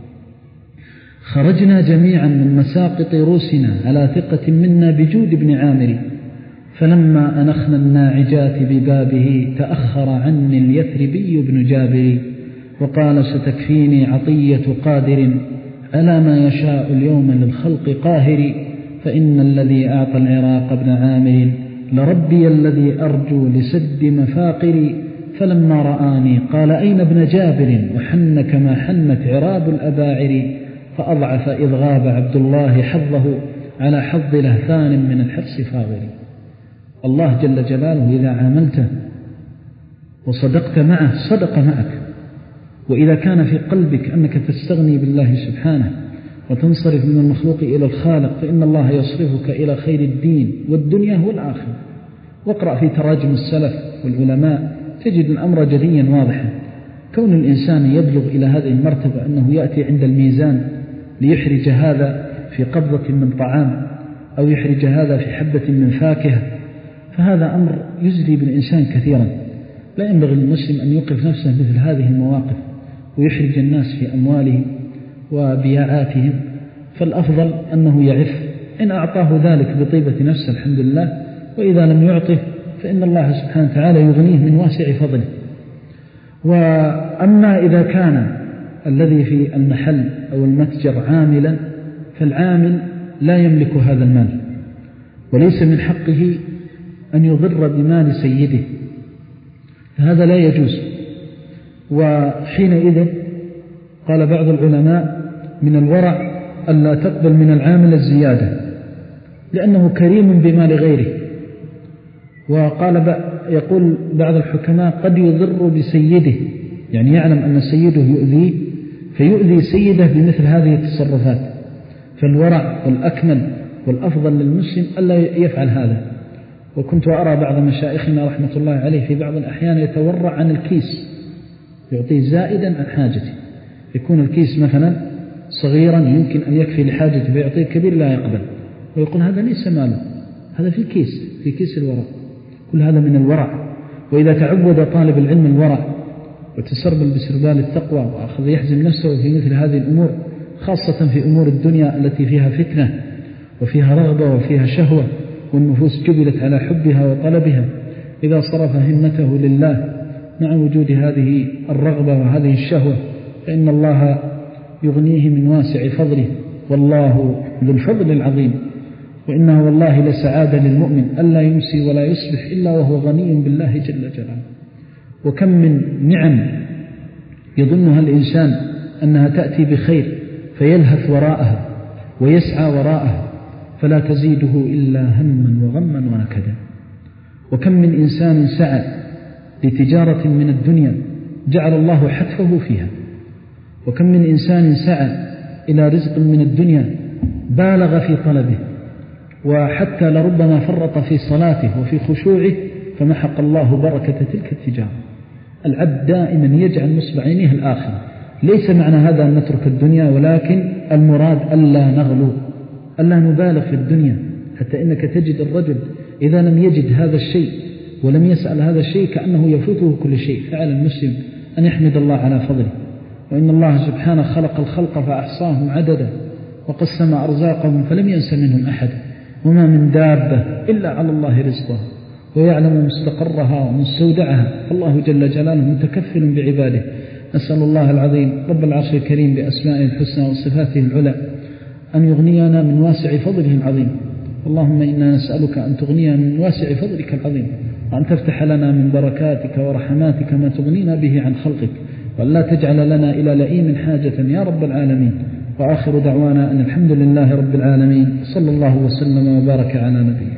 خرجنا جميعا من مساقط روسنا على ثقة منا بجود ابن عامر، فلما أنخنا الناعجات ببابه تأخر عني اليثربي بن جابر، وقال: ستكفيني عطية قادر على ما يشاء اليوم للخلق قاهر، فإن الذي أعطى العراق ابن عامر لربي الذي أرجو لسد مفاقري. فلما رآني قال: أين ابن جابر؟ وحن كما حنت عراب الأباعر، فأضعف إذ غاب عبد الله حظه على حظ لهفان من الحرص فاغر. الله جل جلاله إذا عاملته وصدقت معه صدق معك، وإذا كان في قلبك أنك تستغني بالله سبحانه وتنصرف من المخلوق إلى الخالق فإن الله يصرفك إلى خير الدين والدنيا والآخرة. واقرأ في تراجم السلف والعلماء تجد الأمر جليا واضحا. كون الإنسان يبلغ إلى هذه المرتبة أنه يأتي عند الميزان ليحرج هذا في قبضة من طعام أو يحرج هذا في حبة من فاكهة، فهذا أمر يزري بالإنسان كثيرا. لا ينبغي للمسلم أن يوقف نفسه مثل هذه المواقف ويحرج الناس في أموالهم وبياعاتهم، فالأفضل أنه يعف. إن أعطاه ذلك بطيبة نفسه الحمد لله، وإذا لم يعطه فإن الله سبحانه وتعالى يغنيه من واسع فضله. وأما إذا كان الذي في المحل أو المتجر عاملا، فالعامل لا يملك هذا المال وليس من حقه أن يضر بمال سيده، فهذا لا يجوز. وحينئذ قال بعض العلماء من الورع ألا تقبل من العامل الزيادة لأنه كريم بمال غيره. وقال يقول بعض الحكماء قد يضر بسيده، يعني يعلم أن سيده يؤذيه فيؤذي سيده بمثل هذه التصرفات. فالورع والأكمل والأفضل للمسلم ألا يفعل هذا. وكنت أرى بعض مشايخنا رحمة الله عليه في بعض الأحيان يتورع عن الكيس، يعطيه زائدا عن حاجته. يكون الكيس مثلا صغيرا يمكن أن يكفي لحاجته فيعطيه كبير لا يقبل، ويقول هذا ليس ماله، هذا في كيس في كيس الورع. كل هذا من الورع. وإذا تعود طالب العلم الورع وتسربل بسربال التقوى وأخذ يحزم نفسه في مثل هذه الأمور، خاصة في أمور الدنيا التي فيها فتنة وفيها رغبة وفيها شهوة والنفوس جبلت على حبها وطلبها، إذا صرف همته لله مع وجود هذه الرغبة وهذه الشهوة فإن الله يغنيه من واسع فضله، والله ذو الفضل العظيم. وإنه والله لسعادة للمؤمن ألا يمسي ولا يصبح إلا وهو غني بالله جل جلاله. وكم من نعم يظنها الإنسان أنها تأتي بخير فيلهث وراءها ويسعى وراءها فلا تزيده إلا هما وغما ونكدا. وكم من إنسان سعى لتجارة من الدنيا جعل الله حتفه فيها. وكم من إنسان سعى إلى رزق من الدنيا بالغ في طلبه، وحتى لربما فرط في صلاته وفي خشوعه فمحق الله بركة تلك التجارة. العبد دائما يجعل نصب عينيه الآخرة. ليس معنى هذا أن نترك الدنيا، ولكن المراد ألا نغلو، ألا نبالغ في الدنيا، حتى إنك تجد الرجل إذا لم يجد هذا الشيء ولم يسأل هذا الشيء كأنه يفوته كل شيء. فعلى المسلم أن يحمد الله على فضله. وإن الله سبحانه خلق الخلق فأحصاهم عددا وقسم أرزاقهم فلم ينس منهم أحد، وما من دابة إلا على الله رزقها ويعلم مستقرها ومستودعها، فالله جل جلاله متكفل بعباده. نسأل الله العظيم رب العرش الكريم بأسمائه الحسنى وصفاته العلى أن يغنينا من واسع فضله العظيم. اللهم إنا نسألك أن تغنينا من واسع فضلك العظيم، وأن تفتح لنا من بركاتك ورحماتك ما تغنينا به عن خلقك، وأن لا تجعل لنا إلى لئيم حاجة يا رب العالمين. وآخر دعوانا أن الحمد لله رب العالمين، صلى الله وسلم وبارك على نبيه.